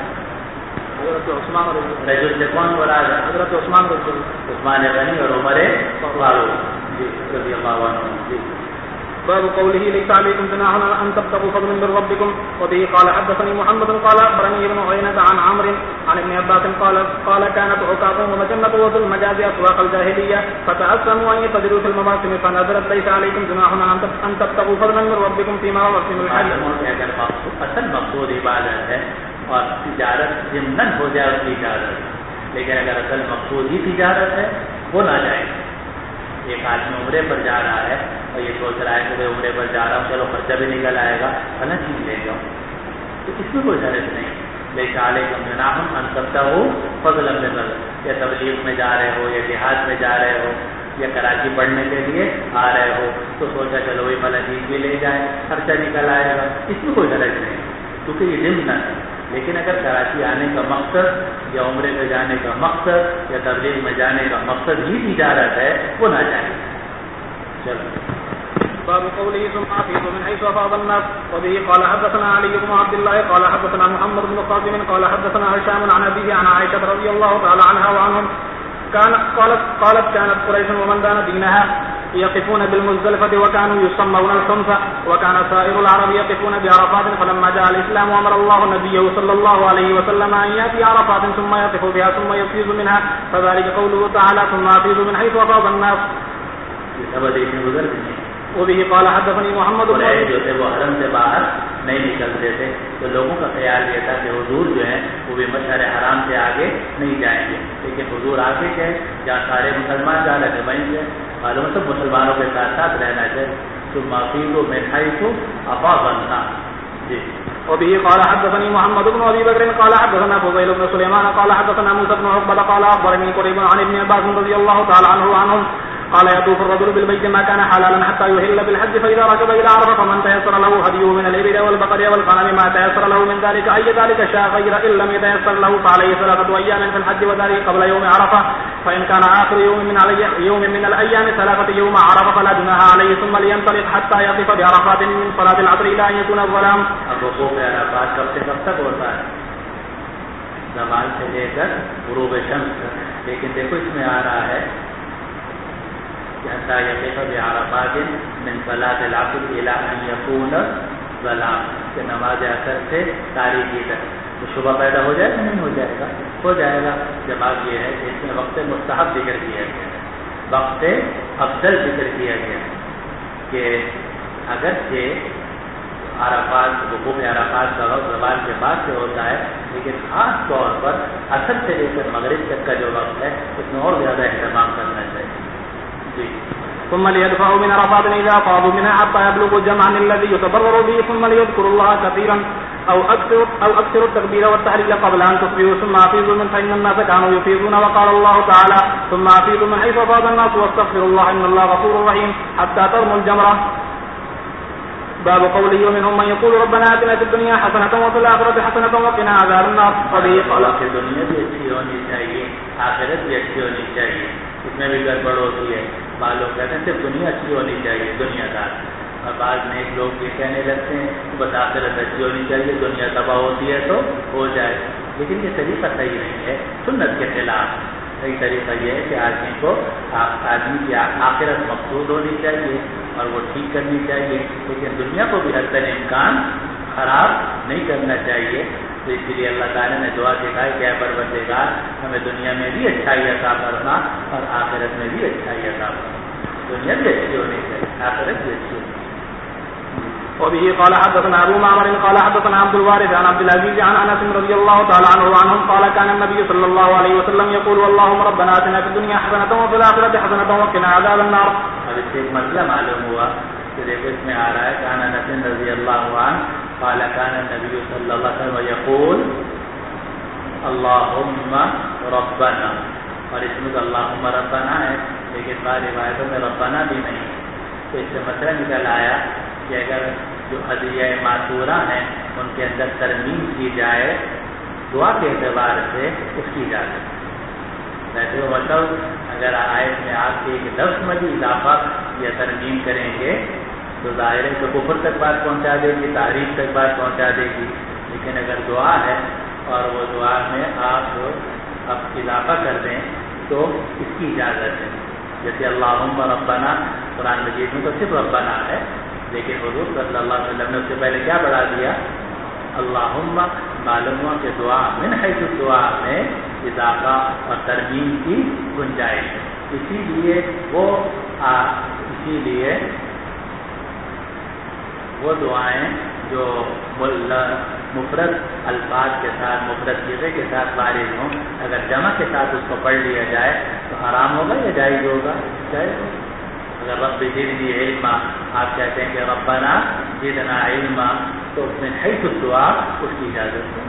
رجل سے کون مراد ہے؟ حضرت عثمان غنی اور عمر فاروق رضی اللہ عنہ. باب قوله ليس عليكم جناح ان تبتغوا فضلا من ربكم وبه قال حدثني محمد قال اخبرني ابن عيينة عن عمرو عن ابن عباس قال كانت عكاظ ومجنة وذو المجاز اسواق الجاهلية فتأسموا ان يتجروا في المواسم فنزلت ليس عليكم جناح ان تبتغوا فضلا من ربكم فيما مواسم الحج. اگر اصل مقصود عبادت ہے اور تجارت ضمن ہو جائے اس کی اجازت، لیکن اگر اصل مقصود ہی تجارت ہے وہ نہ جائے. ایک آدمی عمرے پر جا رہا ہے اور یہ سوچ رہا ہے کہ میں عمرے پر جا رہا ہوں، چلو خرچہ بھی نکل آئے گا، الگ چیز لے جاؤ، تو اس میں کوئی حرج نہیں. لیکن علیکم جناح ان تبتغوا فضلا من ربکم، یا تبلیغ میں جا رہے ہو یا جہاد میں جا رہے ہو یا کراچی پڑھنے کے لیے آ رہے ہو تو سوچا چلو وہی فلاں چیز بھی لے جائیں، خرچہ نکل آئے گا، اس میں کوئی حرج نہیں کیونکہ یہ ضمن ہے. لیکن اگر کراچی آنے کا مقصد یا عمرے میں جانے کا مقصد یا تبلیغ میں جانے کا مقصد ہی تجارت ہے وہ نہ جائے. چلو. باب قوله ثم أفيضوا من حيث أفاض الناس وبه قال حدثنا علي بن عبد الله قال حدثنا محمد بن قاسم قال حدثنا هشام عن أبيه عن عائشة رضي الله تعالى عنها وعنهم قالت كانت قريش ومن دان دينها يقفون بالمزدلفة وكانوا يسمون الحنفة وكان سائر العرب يقفون بعرفات فلما جاء الإسلام أمر الله نبيه صلى الله عليه وسلم أن يأتي عرفات ثم يقف بها ثم يفيض منها فذلك قوله تعالى ثم أفيضوا من حيث أفاض الناس. وبه قال حدثني محمد بن جو تھے وہ حرم سے باہر نہیں نکلتے تھے تو لوگوں کا خیال یہ تھا کہ حضور جو ہیں وہ بھی مشعر حرام سے آگے نہیں جائیں گے، لیکن حضور آگے گئے جہاں سارے مسلمان جا رہے تھے وہیں سے معلوم سب مسلمانوں کے ساتھ ساتھ رہنا چاہیے. تو معافی کو میں کھائی تو افا بننا. جی. وبه قال حدثني محمد بن ابي بكر قال حدثنا فضيل بن سليمان قال حدثنا موسى بن عقبة قال اخبرني قريب عن ابن عباس رضي الله تعالى عنهم قال يطوف الرجل بالبيت ما كان حلالا حتى يهل بالحج فاذا ركب الى عرفه فمن تيسر له هديه من الابل والبقر والغنم ما تيسر له من ذلك اي ذلك شاء غير ان لم يتيسر له فعليه 3 ايام في الحج وذلك قبل يوم عرفه فان كان اخر يوم من الايام 3 يوم عرفه فلا جناح عليه ثم لينطلق حتى يقف بعرفات من صلاه العصر الى ان يكون الظلام. اب وقوف عرفات کب سے کب تک ہوتا ہے؟ زوال سے لے کر غروب شمس تک. لیکن دیکھو اس میں آ رہا ہے حتى يقف بعرفات من صلاة العصر إلى أن يكون الظلام. کہ نماز عصر سے تاریخی تک. تو شبہ پیدا ہو جائے گا نہیں ہو جائے گا؟ ہو جائے گا. جواب یہ ہے کہ اس میں وقت مستحب ذکر کیا گیا, وقت افضل ذکر کیا گیا کہ اگرچہ عرفات وقوف عرفات کا وقت زوال کے بعد سے ہوتا ہے, لیکن خاص طور پر عصر سے لے کر مغرب تک کا جو وقت ہے اس میں اور زیادہ اہتمام کرنا چاہیے. ثم ليدفعوا من عرفات إذا فاضوا منها حتى يبلغوا الجمع الذي يتبرر به ثم ليذكروا الله كثيرا أو أكثر التكبير والتحليل قبل أن تصبحوا ثم أفيضوا من فإن الناس كانوا يفيضون وقال الله تعالى ثم أفيضوا من حيث أفاض الناس واستغفروا الله إن الله غفور رحيم حتى ترموا الجمرة. باب قوله ومنهم من يقول ربنا آتنا في الدنيا حسنة وفي الآخرة حسنة وقنا عذاب النار. وبه قال کہ دنیا بھی اچھی ہونی چاہیے, آخرت بھی اچھی ہونی چاہیے. اس میں بھی گڑبڑ ہوتی ہے. بعض لوگ کہتے ہیں صرف دنیا اچھی ہونی چاہیے, دنیا دار. اور بعض نیک لوگ یہ کہنے لگتے ہیں بس آخرت اچھی ہونی چاہیے, دنیا تباہ ہوتی ہے تو ہو جائے. لیکن یہ طریقہ صحیح نہیں ہے, سنت کے خلاف. صحیح طریقہ یہ ہے کہ آدمی کی آخرت مقصود ہونی چاہیے اور وہ ٹھیک کرنی چاہیے, لیکن دنیا کو بھی حسن امکان خراب نہیں کرنا چاہیے. تو اس لیے اللہ تعالیٰ نے دعا سکھائی کہ اے پروردگار ہمیں دنیا میں بھی اچھائی عطا فرما اور آخرت میں بھی اچھائی عطا فرما. دنیا بھی اچھی ہونی چاہیے, آخرت بھی اچھی ہونی چاہیے. وبه قال حدثنا ابو معمر قال حدثنا عبد الوارث عن عبد العزيز عن انس رضي الله تعالى عنه وعنهم قال كان النبي صلى الله عليه وسلم يقول اللهم ربنا آتنا في الدنيا حسنة وفي الآخرة حسنة وقنا عذاب النار. اور اس سے ایک مسئلہ معلوم ہوا کہ دیکھو اس میں آ رہا ہے كان انس رضی اللہ عنہ قال كان النبي صلى الله عليه وسلم يقول اللهم ربنا, اور اس میں اللهم ربنا ہے لیکن بعض روایتوں میں ربنا بھی نہیں. تو اس سے مسئلہ نکل آیا کہ اگر جو ادعیہ معصورہ ہیں ان کے اندر ترمیم کی جائے دعا کے اعتبار سے اس کی اجازت. ویسے وہ مطلب اگر آیت میں آپ کے ایک لفظ میں بھی اضافہ یا ترمیم کریں گے تو ظاہر ہے تو کفر تک بات پہنچا دے گی, تعریف تک بات پہنچا دے گی. لیکن اگر دعا ہے اور وہ دعا میں آپ اضافہ کر دیں تو اس کی اجازت ہے. جیسے اللہم ربنا قرآن مجید میں تو صرف ربنا ہے, لیکن حضور صلی اللہ علیہ وسلم نے اس سے پہلے کیا بڑھا دیا اللہم. معلوم ہوا کہ دعا من حیث دعا میں اضافہ اور ترمیم کی گنجائش ہے. اسی لیے وہ دعائیں جو مفرد الفاظ کے ساتھ مفرد صیغے کے ساتھ وارد ہوں اگر جمع کے ساتھ اس کو پڑھ لیا جائے تو حرام ہوگا یا جائز ہوگا؟ جائز ہوگا. اگر رب زدنی علما آپ کہتے ہیں کہ ربنا زدنا علما تو من حیث الدعا اس کی اجازت ہے.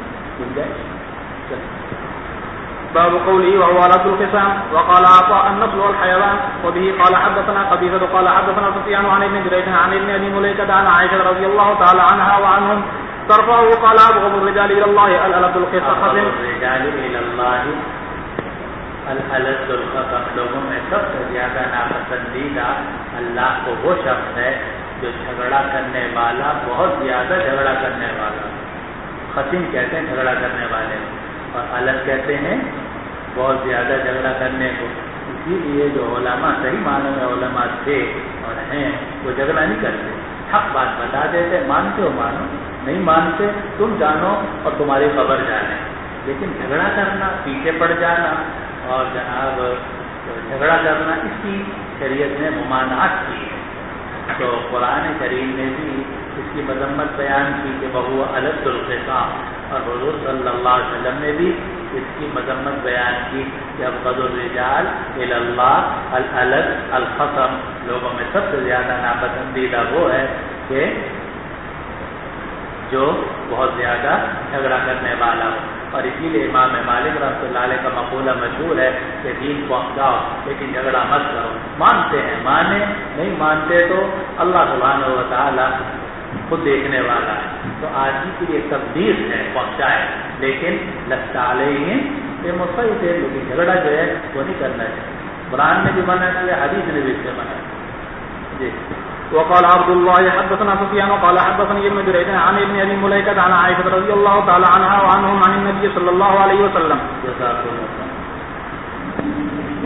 باب قوله وهو رد الخصام وقال عطاء النصل والحيوان. وبه قال حدثنا قبيصة قال حدثنا سفيان عن ابن جريج عن ابن ابي مليكة عن عائشة رضي الله تعالى عنها وعنهم ترفعه قال ابغض الرجال الى الله الالد الخصام. الرجال الى الله الالد الخصام. لوگوں میں سب سے زیادہ ناپسندیدہ اللہ کو وہ شخص ہے جو جھگڑا کرنے والا, بہت زیادہ جھگڑا کرنے والا. خصم کہتے ہیں جھگڑا کرنے والے, اور الگ کہتے ہیں بہت زیادہ جھگڑا کرنے کو. اسی لیے جو علماء صحیح معنوں میں علماء تھے اور ہیں وہ جھگڑا نہیں کرتے, حق بات بتا دیتے, مانتے ہو مانو, نہیں مانتے تم جانو اور تمہاری خبر جانے. لیکن جھگڑا کرنا, پیچھے پڑ جانا اور جناب جھگڑا کرنا, اس کی شریعت نے ممانعت کی ہے. تو قرآن کریم نے بھی اس کی مذمت بیان کی کہ بہو الد الخصام, اور حضور صلی اللہ علیہ وسلم نے بھی اس کی مذمت بیان کی کہ ابغض الرجال الی اللہ الالد الخصم، لوگوں میں سب سے زیادہ ناپسندیدہ وہ ہے کہ جو بہت زیادہ جھگڑا کرنے والا ہو. اور اسی لیے امام مالک رحمۃ اللہ علیہ کا مقولہ مشہور ہے کہ دین پہنچاؤ لیکن جھگڑا مت کرو. مانتے ہیں مانے، نہیں مانتے تو اللہ سبحانہ و تعالی خود دیکھنے والا ہے. تو آدمی کی یہ تبدیل ہے پہنچائے، لیکن لست علیہم بمسیطر، لیکن جھگڑا جو ہے وہ نہیں کرنا چاہیے. قرآن نے بھی منع کیا، حدیث نے بھی اس سے منع کیا. جی. وقال عبد الله حدثنا سفيان قال حدثني ابن جريج عن ابن ابي مليكة عن عائشة رضي الله تعالى عنها وعنهم عن النبي صلى الله عليه وسلم.